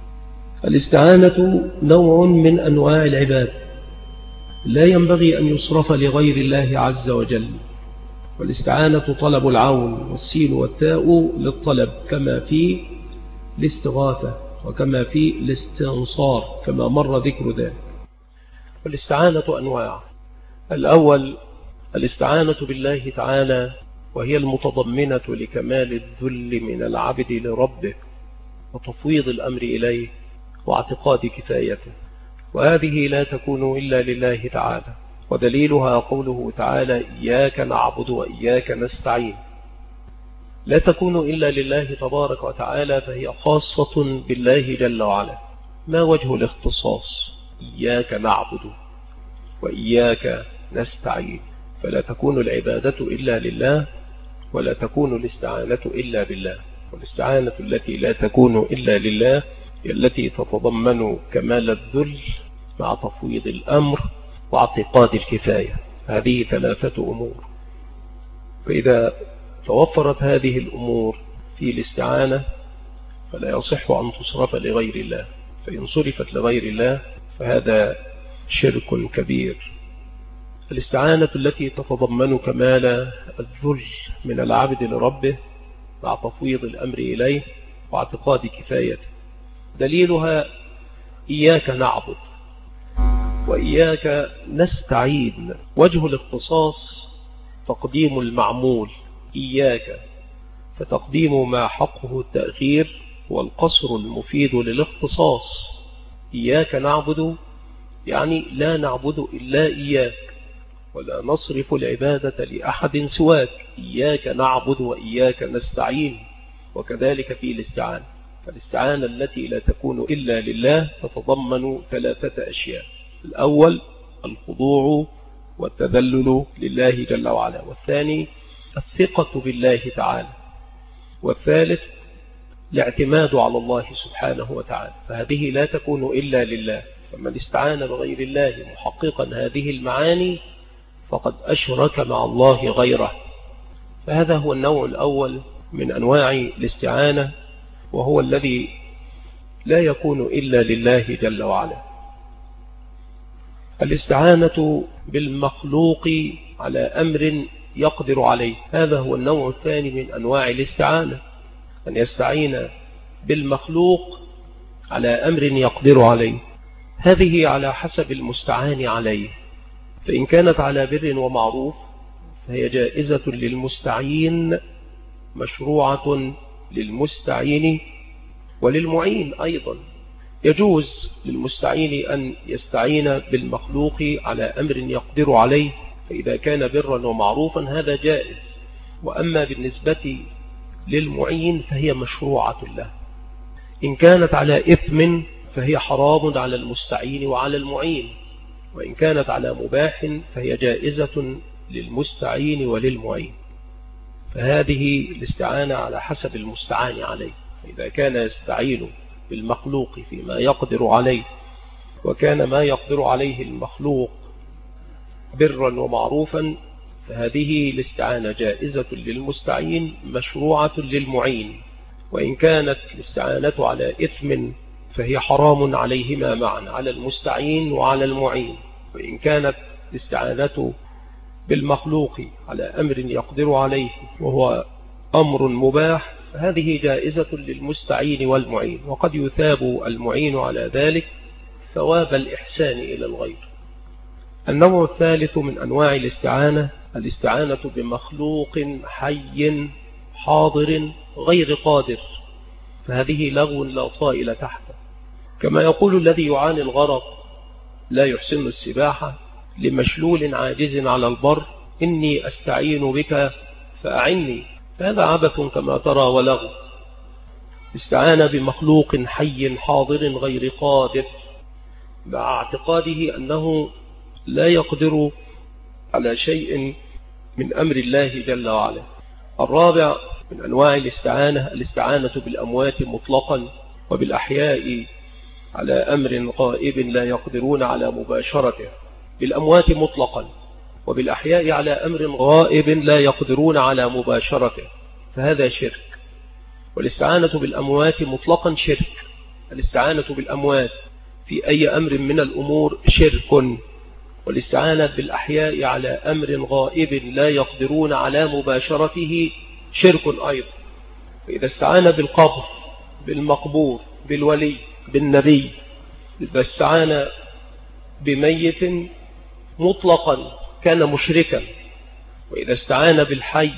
الاستعانة نوع من أنواع العبادة لا ينبغي أن يصرف لغير الله عز وجل. والاستعانة طلب العون، والسين والتاء للطلب، كما في الاستغاثة وكما في الاستنصار كما مر ذكر ذلك. والاستعانة أنواع: الأول الاستعانة بالله تعالى، وهي المتضمنة لكمال الذل من العبد لربه وتفويض الأمر إليه واعتقاد كفايته، وهذه لا تكون إلا لله تعالى. ودليلها قوله تعالى: إياك نعبد وإياك نستعين. لا تكون إلا لله تبارك وتعالى، فهي خاصة بالله جل وعلا. ما وجه الاختصاص؟ إياك نعبد وإياك نستعين، فلا تكون العبادة إلا لله، ولا تكون الاستعانة إلا بالله. والاستعانة التي لا تكون إلا لله هي التي تتضمن كمال الذل مع تفويض الأمر واعتقاد الكفاية. هذه 3 أمور. فإذا توفرت هذه الأمور في الاستعانة فلا يصح أن تصرف لغير الله، فإن صرفت لغير الله فهذا شرك كبير. الاستعانة التي تتضمن كمال الذل من العبد لربه مع تفويض الأمر إليه واعتقاد كفايته، دليلها إياك نعبد وإياك نستعين. وجه الاختصاص تقديم المعمول إياك، فتقديم ما حقه التأخير والقصر المفيد للاختصاص. إياك نعبد يعني لا نعبد إلا إياك ولا نصرف العبادة لأحد سواك. إياك نعبد وإياك نستعين. وكذلك في الاستعانة، فالاستعانة التي لا تكون إلا لله تتضمن 3 أشياء: الأول الخضوع والتذلل لله جل وعلا، والثاني الثقة بالله تعالى، والثالث الاعتماد على الله سبحانه وتعالى. فهذه لا تكون إلا لله، فمن استعان بغير الله محققا هذه المعاني فقد أشرك مع الله غيره. فهذا هو النوع الأول من أنواع الاستعانة، وهو الذي لا يكون إلا لله جل وعلا. الاستعانة بالمخلوق على أمر يقدر عليه، هذا هو النوع الثاني من أنواع الاستعانة، أن يستعين بالمخلوق على أمر يقدر عليه. هذه على حسب المستعان عليه، فإن كانت على بر ومعروف فهي جائزة للمستعين مشروعة للمستعين وللمعين أيضا. يجوز للمستعين أن يستعين بالمخلوق على أمر يقدر عليه، فإذا كان برا ومعروفا هذا جائز. وأما بالنسبة للمعين فهي مشروعة له. إن كانت على إثم فهي حرام على المستعين وعلى المعين، وإن كانت على مباح فهي جائزة للمستعين وللمعين. فهذه الاستعانة على حسب المستعان عليه. إذا كان يستعين بالمخلوق فيما يقدر عليه، وكان ما يقدر عليه المخلوق برا ومعروفا، فهذه الاستعانة جائزة للمستعين مشروعة للمعين. وإن كانت الاستعانة على إثم فهي حرام عليهما معا، على المستعين وعلى المعين. وإن كانت الاستعانة بالمخلوق على أمر يقدر عليه وهو أمر مباح، فهذه جائزة للمستعين والمعين، وقد يثاب المعين على ذلك ثواب الإحسان إلى الغير. النوع الثالث من أنواع الاستعانة الاستعانة بمخلوق حي حاضر غير قادر، فهذه لغو لا طائل تحته. كما يقول الذي يعاني الغرق لا يحسن السباحة لمشلول عاجز على البر: إني أستعين بك فأعني. فهذا عبث كما ترى ولغو. استعان بمخلوق حي حاضر غير قادر مع اعتقاده أنه لا يقدر على شيء من أمر الله جل وعلا. الرابع من أنواع الاستعانة بالأموات مطلقا وبالأحياء على أمر غائب لا يقدرون على مباشرته. بالأموات مطلقا وبالأحياء على أمر غائب لا يقدرون على مباشرته، فهذا شرك. والاستعانة بالأموات مطلقا شرك. الاستعانة بالأموات في أي أمر من الأمور شرك. والاستعانة بالأحياء على أمر غائب لا يقدرون على مباشرته شرك أيضا. فإذا استعان بالقبر، بالمقبور، بالولي، بالنبي، إذا استعان بميت مطلقا كان مشركا. وإذا استعان بالحي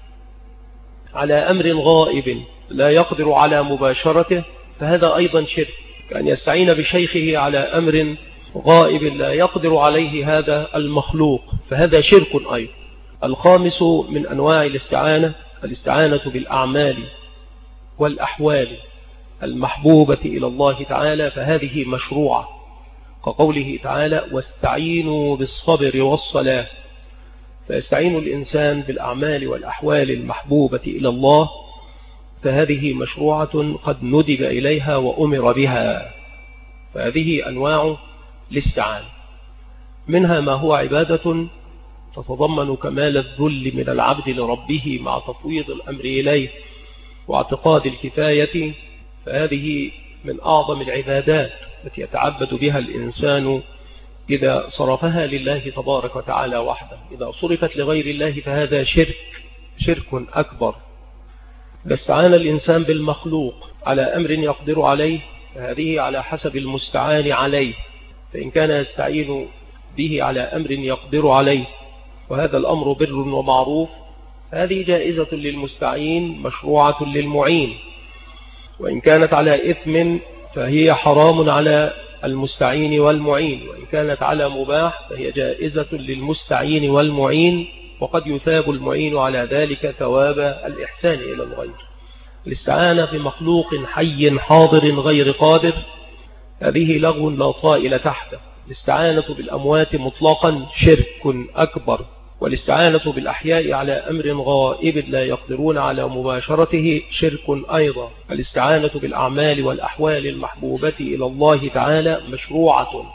على أمر غائب لا يقدر على مباشرته فهذا أيضا شرك، كأن يستعين بشيخه على أمر غائب لا يقدر عليه هذا المخلوق، فهذا شرك أيضا. الخامس من أنواع الاستعانة بالأعمال والأحوال المحبوبة إلى الله تعالى، فهذه مشروعة، كقوله تعالى: واستعينوا بالصبر والصلاة. فيستعين الإنسان بالأعمال والأحوال المحبوبة إلى الله، فهذه مشروعة قد ندب إليها وأمر بها. فهذه أنواع الاستعانة، منها ما هو عبادة تتضمن كمال الذل من العبد لربه مع تفويض الأمر إليه واعتقاد الكفاية، فهذه من أعظم العبادات التي يتعبد بها الإنسان إذا صرفها لله تبارك وتعالى وحده. إذا صرفت لغير الله فهذا شرك أكبر. إذا استعان الإنسان بالمخلوق على أمر يقدر عليه فهذه على حسب المستعان عليه، فإن كان يستعين به على أمر يقدر عليه وهذا الأمر بر ومعروف هذه جائزة للمستعين مشروعة للمعين، وإن كانت على إثم فهي حرام على المستعين والمعين، وإن كانت على مباح فهي جائزة للمستعين والمعين، وقد يثاب المعين على ذلك ثواب الإحسان إلى الغير. الاستعانة بمخلوق حي حاضر غير قادر هذه لغو لا طائل تحته. الاستعانة بالأموات مطلقا شرك أكبر، والاستعانة بالأحياء على أمر غائب لا يقدرون على مباشرته شرك أيضا. الاستعانة بالأعمال والأحوال المحبوبة إلى الله تعالى مشروعة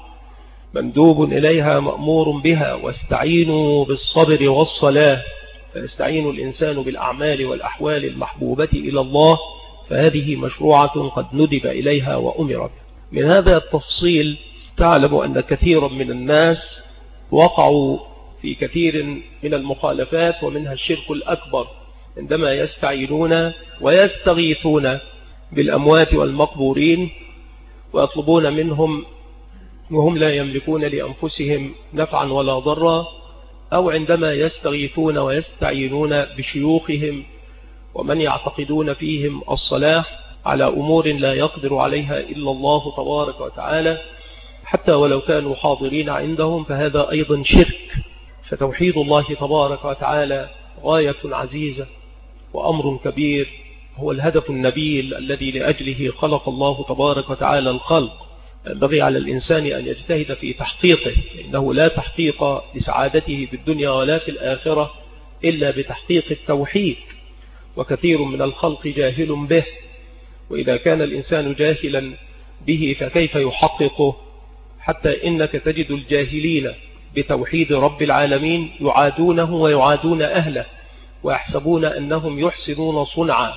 مندوب إليها مأمور بها، واستعينوا بالصبر والصلاة. فيستعين الإنسان بالأعمال والأحوال المحبوبة إلى الله فهذه مشروعة قد ندب إليها وأمر بها. من هذا التفصيل تعلم أن كثيرا من الناس وقعوا في كثير من المخالفات ومنها الشرك الأكبر عندما يستعينون ويستغيثون بالأموات والمقبورين ويطلبون منهم وهم لا يملكون لأنفسهم نفعا ولا ضرا، أو عندما يستغيثون ويستعينون بشيوخهم ومن يعتقدون فيهم الصلاح على أمور لا يقدر عليها إلا الله تبارك وتعالى حتى ولو كانوا حاضرين عندهم فهذا أيضا شرك. فتوحيد الله تبارك وتعالى غاية عزيزة وأمر كبير، هو الهدف النبيل الذي لأجله خلق الله تبارك وتعالى الخلق. ينبغي على الإنسان أن يجتهد في تحقيقه، إنه لا تحقيق لسعادته في الدنيا ولا في الآخرة إلا بتحقيق التوحيد، وكثير من الخلق جاهل به، وإذا كان الإنسان جاهلا به فكيف يحققه؟ حتى إنك تجد الجاهلين بتوحيد رب العالمين يعادونه ويعادون أهله ويحسبون أنهم يحسنون صنعا.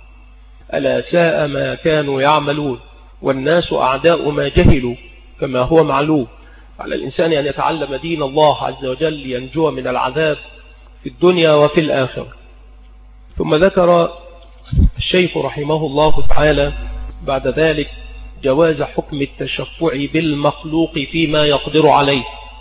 ألا ساء ما كانوا يعملون، والناس أعداء ما جهلوا كما هو معلوم. على الإنسان أن يتعلم دين الله عز وجل لينجو من العذاب في الدنيا وفي الآخرة. ثم ذكر الشيخ رحمه الله تعالى بعد ذلك جواز حكم التشفع بالمخلوق فيما يقدر عليه،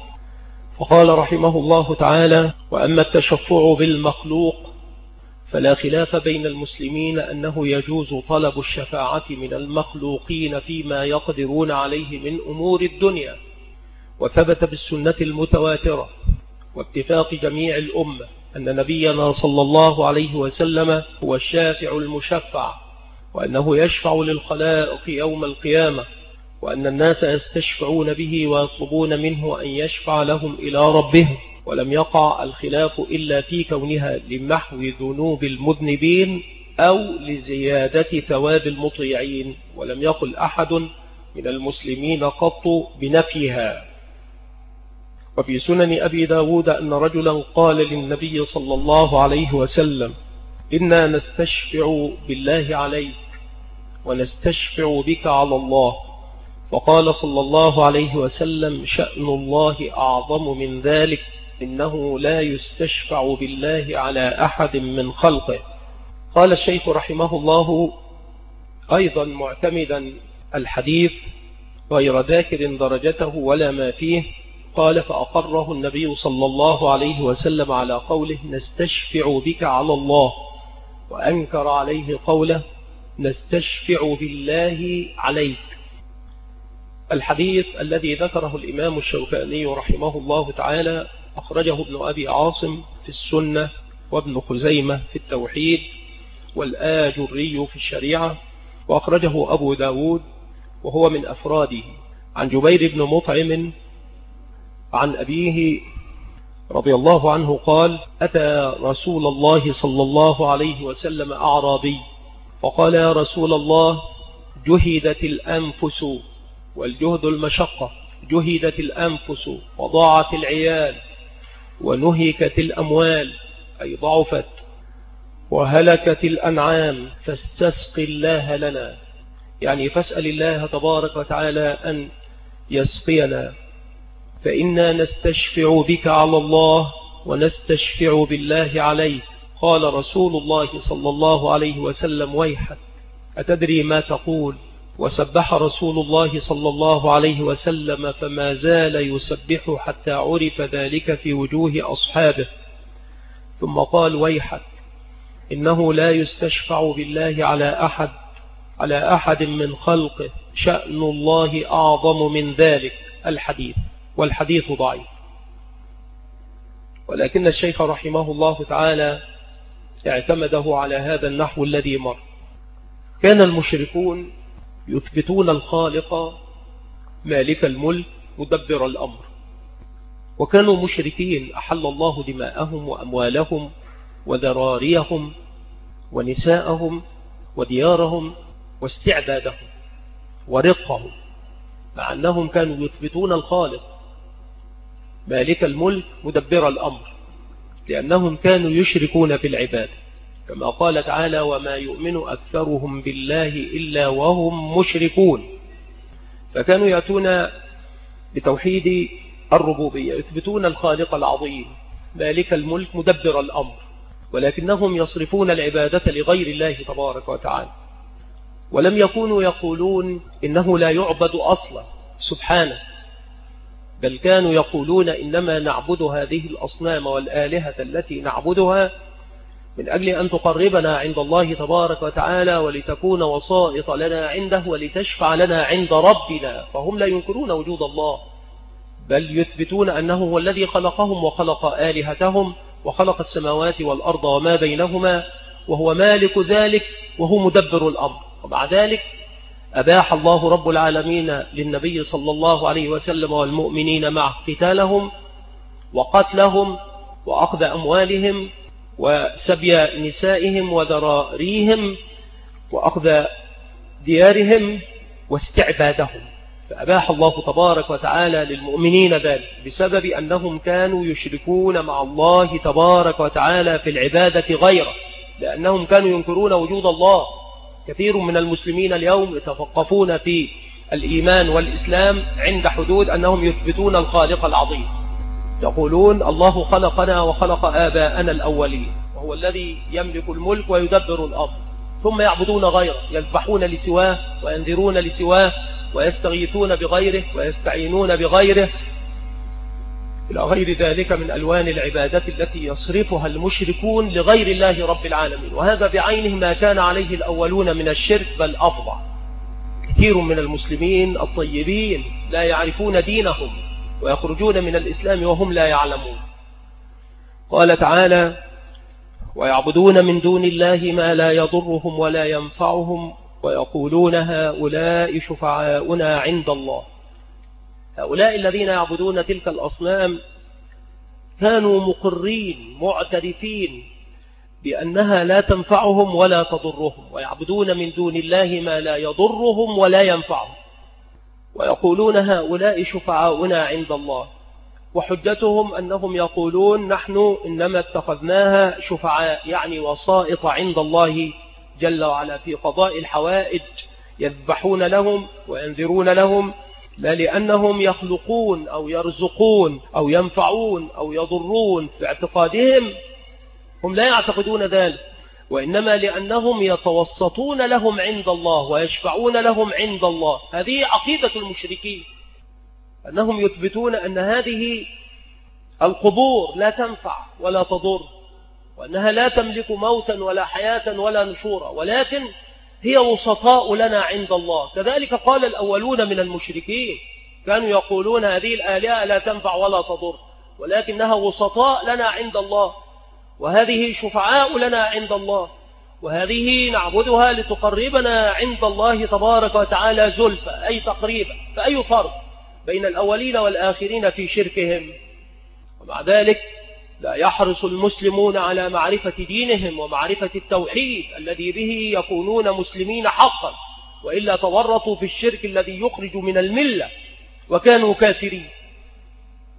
فقال رحمه الله تعالى: وأما التشفع بالمخلوق فلا خلاف بين المسلمين أنه يجوز طلب الشفاعة من المخلوقين فيما يقدرون عليه من أمور الدنيا، وثبت بالسنة المتواترة واتفاق جميع الأمة أن نبينا صلى الله عليه وسلم هو الشافع المشفع، وأنه يشفع للخلائق يوم القيامة، وأن الناس يستشفعون به ويطلبون منه أن يشفع لهم إلى ربهم. ولم يقع الخلاف إلا في كونها لمحو ذنوب المذنبين أو لزيادة ثواب المطيعين، ولم يقل أحد من المسلمين قط بنفيها. وفي سنن أبي داود أن رجلا قال للنبي صلى الله عليه وسلم: إنا نستشفع بالله عليك ونستشفع بك على الله. فقال صلى الله عليه وسلم: شأن الله أعظم من ذلك، إنه لا يستشفع بالله على أحد من خلقه. قال الشيخ رحمه الله أيضا معتمدا الحديث غير ذاكر درجته ولا ما فيه، قال: فأقره النبي صلى الله عليه وسلم على قوله: نستشفع بك على الله، وأنكر عليه قوله: نستشفع بالله عليك. الحديث الذي ذكره الإمام الشوكاني رحمه الله تعالى أخرجه ابن أبي عاصم في السنة، وابن خزيمة في التوحيد، والآجري في الشريعة، وأخرجه أبو داود وهو من أفراده عن جبير بن مطعم عن أبيه رضي الله عنه قال: أتى رسول الله صلى الله عليه وسلم أعرابي فقال: يا رسول الله، جهدت الأنفس، والجهد المشقة، جهدت الأنفس وضاعت العيال، ونهكت الأموال أي ضعفت، وهلكت الأنعام، فاستسق الله لنا، يعني فاسأل الله تبارك وتعالى أن يسقينا، فإنا نستشفع بك على الله ونستشفع بالله عليك. قال رسول الله صلى الله عليه وسلم: ويحك أتدري ما تقول؟ وسبح رسول الله صلى الله عليه وسلم، فما زال يسبح حتى عرف ذلك في وجوه أصحابه، ثم قال: ويحك إنه لا يستشفع بالله على أحد من خلقه، شأن الله أعظم من ذلك. الحديث، والحديث ضعيف، ولكن الشيخ رحمه الله تعالى اعتمده على هذا النحو الذي مر. كان المشركون يثبتون الخالق مالك الملك مدبر الأمر، وكانوا مشركين أحل الله دماءهم وأموالهم وذراريهم ونساءهم وديارهم واستعبادهم ورقهم، مع أنهم كانوا يثبتون الخالق مالك الملك مدبر الأمر، لأنهم كانوا يشركون في العبادة، كما قال تعالى: وما يؤمن أكثرهم بالله إلا وهم مشركون. فكانوا يأتون بتوحيد الربوبية، يثبتون الخالق العظيم مالك الملك مدبر الأمر، ولكنهم يصرفون العبادة لغير الله تبارك وتعالى، ولم يكونوا يقولون إنه لا يعبد أصلا سبحانه، بل كانوا يقولون إنما نعبد هذه الأصنام والآلهة التي نعبدها من أجل أن تقربنا عند الله تبارك وتعالى، ولتكون وسائط لنا عنده، ولتشفع لنا عند ربنا. فهم لا ينكرون وجود الله، بل يثبتون أنه هو الذي خلقهم وخلق آلهتهم وخلق السماوات والأرض وما بينهما، وهو مالك ذلك وهو مدبر الأمر. ومع ذلك أباح الله رب العالمين للنبي صلى الله عليه وسلم والمؤمنين معه قتالهم وقتلهم وأخذ أموالهم وسبي نسائهم وذراريهم وأخذ ديارهم واستعبادهم، فأباح الله تبارك وتعالى للمؤمنين ذلك بسبب أنهم كانوا يشركون مع الله تبارك وتعالى في العبادة غيره، لأنهم كانوا ينكرون وجود الله. كثير من المسلمين اليوم يتفقفون في الإيمان والإسلام عند حدود أنهم يثبتون الخالق العظيم، يقولون الله خلقنا وخلق آباءنا الأولين، وهو الذي يملك الملك ويدبر الأمر، ثم يعبدون غيره، يذبحون لسواه وينذرون لسواه ويستغيثون بغيره ويستعينون بغيره، إلى غير ذلك من ألوان العبادة التي يصرفها المشركون لغير الله رب العالمين. وهذا بعينه ما كان عليه الأولون من الشرك، بل أفضع. كثير من المسلمين الطيبين لا يعرفون دينهم ويخرجون من الإسلام وهم لا يعلمون. قال تعالى: ويعبدون من دون الله ما لا يضرهم ولا ينفعهم ويقولون هؤلاء شفعاؤنا عند الله. هؤلاء الذين يعبدون تلك الأصنام كانوا مقرين معترفين بأنها لا تنفعهم ولا تضرهم، ويعبدون من دون الله ما لا يضرهم ولا ينفعهم، ويقولون هؤلاء شفعاؤنا عند الله. وحجتهم أنهم يقولون نحن إنما اتخذناها شفعاء، يعني وسائط عند الله جل وعلا في قضاء الحوائج، يذبحون لهم وينذرون لهم، لا لأنهم يخلقون أو يرزقون أو ينفعون أو يضرون في اعتقادهم، هم لا يعتقدون ذلك، وإنما لأنهم يتوسطون لهم عند الله ويشفعون لهم عند الله. هذه عقيدة المشركين، أنهم يثبتون أن هذه القبور لا تنفع ولا تضر، وأنها لا تملك موتا ولا حياة ولا نشورا، ولكن هي وسطاء لنا عند الله. كذلك قال الأولون من المشركين، كانوا يقولون هذه الآلهة لا تنفع ولا تضر، ولكنها وسطاء لنا عند الله، وهذه شفعاء لنا عند الله، وهذه نعبدها لتقربنا عند الله تبارك وتعالى زلفى، أي تقريبا. فأي فرق بين الأولين والآخرين في شركهم؟ ومع ذلك لا يحرص المسلمون على معرفة دينهم ومعرفة التوحيد الذي به يكونون مسلمين حقا، وإلا تورطوا في الشرك الذي يخرج من الملة وكانوا كافرين.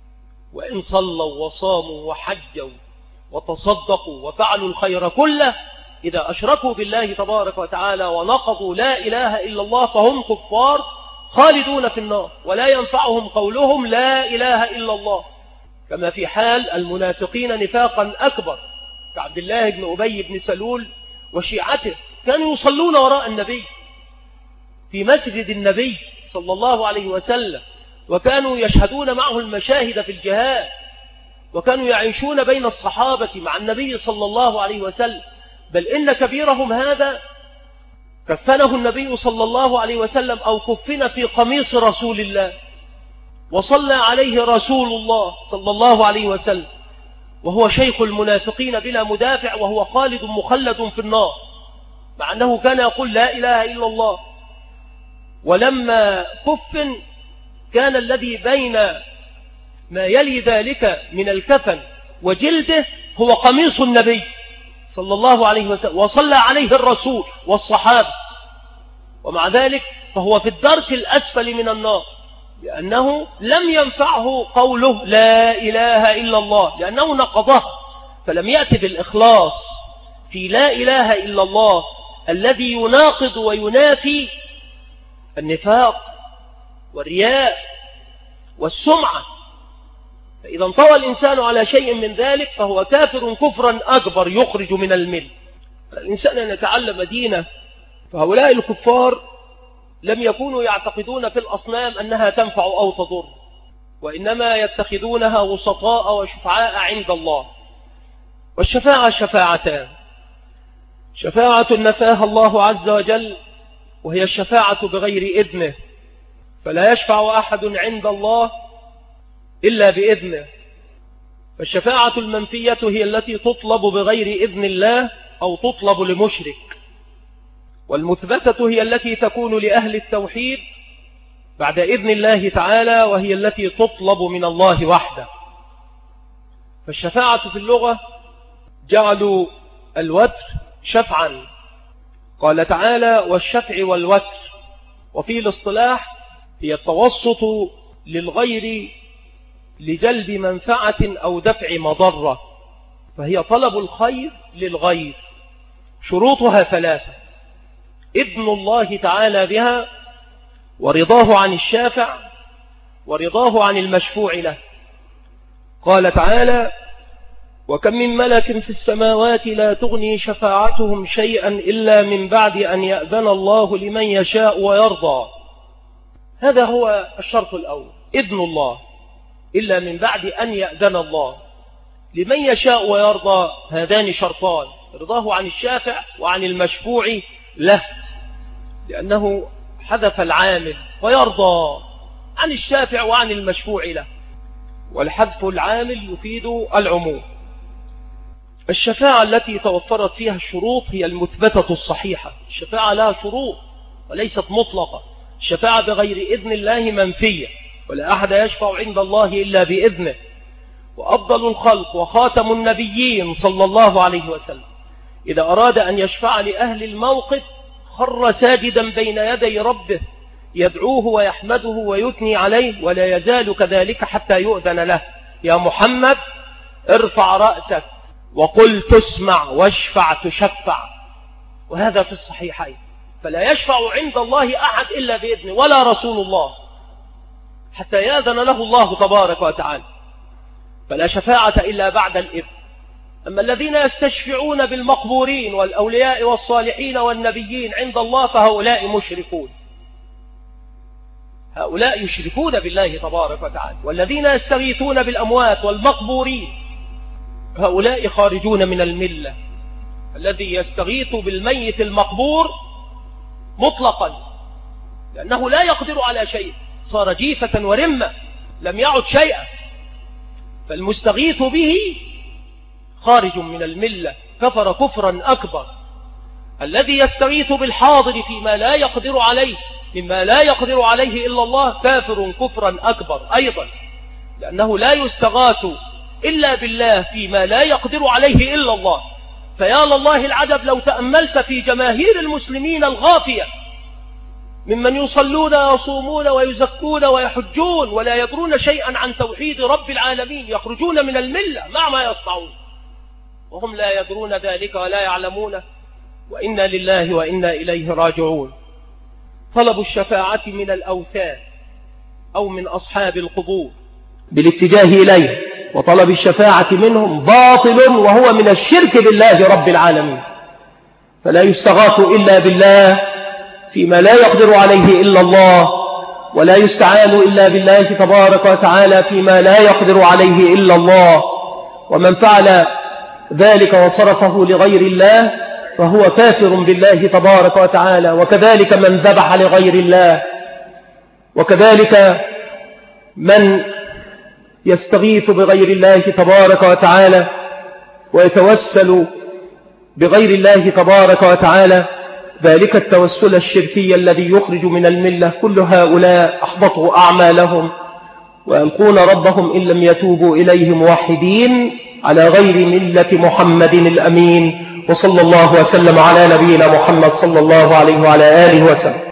وإن صلوا وصاموا وحجوا وتصدقوا وفعلوا الخير كله، إذا أشركوا بالله تبارك وتعالى ونقضوا لا إله إلا الله فهم كفار خالدون في النار، ولا ينفعهم قولهم لا إله إلا الله. كما في حال المنافقين نفاقا أكبر كعبد الله بن أبي بن سلول وشيعته، كانوا يصلون وراء النبي في مسجد النبي صلى الله عليه وسلم، وكانوا يشهدون معه المشاهد في الجهاد، وكانوا يعيشون بين الصحابة مع النبي صلى الله عليه وسلم. بل إن كبيرهم هذا كفنه النبي صلى الله عليه وسلم أو كفن في قميص رسول الله، وصلى عليه رسول الله صلى الله عليه وسلم، وهو شيخ المنافقين بلا مدافع، وهو خالد مخلد في النار، مع أنه كان يقول لا إله إلا الله. ولما كفن كان الذي بين ما يلي ذلك من الكفن وجلده هو قميص النبي صلى الله عليه وسلم، وصلى عليه الرسول والصحابة، ومع ذلك فهو في الدرك الأسفل من النار، لأنه لم ينفعه قوله لا إله إلا الله، لأنه نقضه، فلم يأتي بالإخلاص في لا إله إلا الله الذي يناقض وينافي النفاق والرياء والسمعة. فإذا انطوى الإنسان على شيء من ذلك فهو كافر كفرا أكبر يخرج من الملة. الإنسان أن يتعلم دينه، فهؤلاء الكفار لم يكونوا يعتقدون في الأصنام أنها تنفع أو تضر، وإنما يتخذونها وسطاء وشفعاء عند الله. والشفاعة شفاعتان: شفاعة نفاها الله عز وجل، وهي الشفاعة بغير إذنه، فلا يشفع أحد عند الله إلا بإذنه. فالشفاعة المنفية هي التي تطلب بغير إذن الله أو تطلب لمشرك، والمثبتة هي التي تكون لأهل التوحيد بعد إذن الله تعالى، وهي التي تطلب من الله وحده. فالشفاعة في اللغة جعلوا الوتر شفعا، قال تعالى والشفع والوتر. وفي الاصطلاح هي التوسط للغير لجلب منفعة أو دفع مضرة، فهي طلب الخير للغير. شروطها ثلاثة: إذن الله تعالى بها، ورضاه عن الشافع، ورضاه عن المشفوع له. قال تعالى وكم من ملك في السماوات لا تغني شفاعتهم شيئا إلا من بعد أن يأذن الله لمن يشاء ويرضى. هذا هو الشرط الأول، إذن الله، إلا من بعد أن يأذن الله لمن يشاء ويرضى. هذان شرطان: رضاه عن الشافع وعن المشفوع له، لأنه حذف العامل، ويرضى عن الشافع وعن المشفوع له، والحذف العامل يفيد العموم. الشفاعة التي توفرت فيها الشروط هي المثبتة الصحيحة. الشفاعة لها شروط وليست مطلقة. الشفاعة بغير إذن الله منفية، ولا أحد يشفع عند الله إلا بإذنه. وأفضل الخلق وخاتم النبيين صلى الله عليه وسلم إذا أراد أن يشفع لأهل الموقف خر ساجدا بين يدي ربه يدعوه ويحمده ويثني عليه، ولا يزال كذلك حتى يؤذن له: يا محمد ارفع رأسك وقل تسمع واشفع تشفع. وهذا في الصحيحين. فلا يشفع عند الله أحد إلا بإذنه، ولا رسول الله حتى يأذن له الله تبارك وتعالى. فلا شفاعة إلا بعد الإذن. أما الذين يستشفعون بالمقبورين والأولياء والصالحين والنبيين عند الله فهؤلاء مشركون، هؤلاء يشركون بالله تبارك وتعالى. والذين يستغيثون بالأموات والمقبورين هؤلاء خارجون من الملة. الذي يستغيث بالميت المقبور مطلقا لأنه لا يقدر على شيء، صار جيفة ورمة، لم يعد شيئا، فالمستغيث به خارج من الملة، كفر كفرا أكبر. الذي يستغيث بالحاضر فيما لا يقدر عليه مما لا يقدر عليه إلا الله كافر كفرا أكبر أيضا، لأنه لا يستغاث إلا بالله فيما لا يقدر عليه إلا الله. فيا لله العجب لو تأملت في جماهير المسلمين الغافية ممن يصلون ويصومون ويزكون ويحجون ولا يدرون شيئا عن توحيد رب العالمين، يخرجون من الملة مع ما يصنعون وهم لا يدرون ذلك ولا يعلمون، وإنا لله وإنا إليه راجعون. طلب الشفاعة من الأوثان أو من أصحاب القبور بالاتجاه إليه وطلب الشفاعة منهم باطل، وهو من الشرك بالله رب العالمين، فلا يستغاث إلا بالله فيما لا يقدر عليه إلا الله، ولا يستعان إلا بالله تبارك وتعالى فيما لا يقدر عليه إلا الله. ومن فعل ذلك وصرفه لغير الله فهو كافر بالله تبارك وتعالى، وكذلك من ذبح لغير الله، وكذلك من يستغيث بغير الله تبارك وتعالى ويتوسل بغير الله تبارك وتعالى، ذلك التوسل الشركي الذي يخرج من الملة. كل هؤلاء أحبطوا أعمالهم ويلقون ربهم إن لم يتوبوا إليه موحدين على غير ملة محمد الأمين. وصلى الله وسلم على نبينا محمد صلى الله عليه وعلى آله وسلم.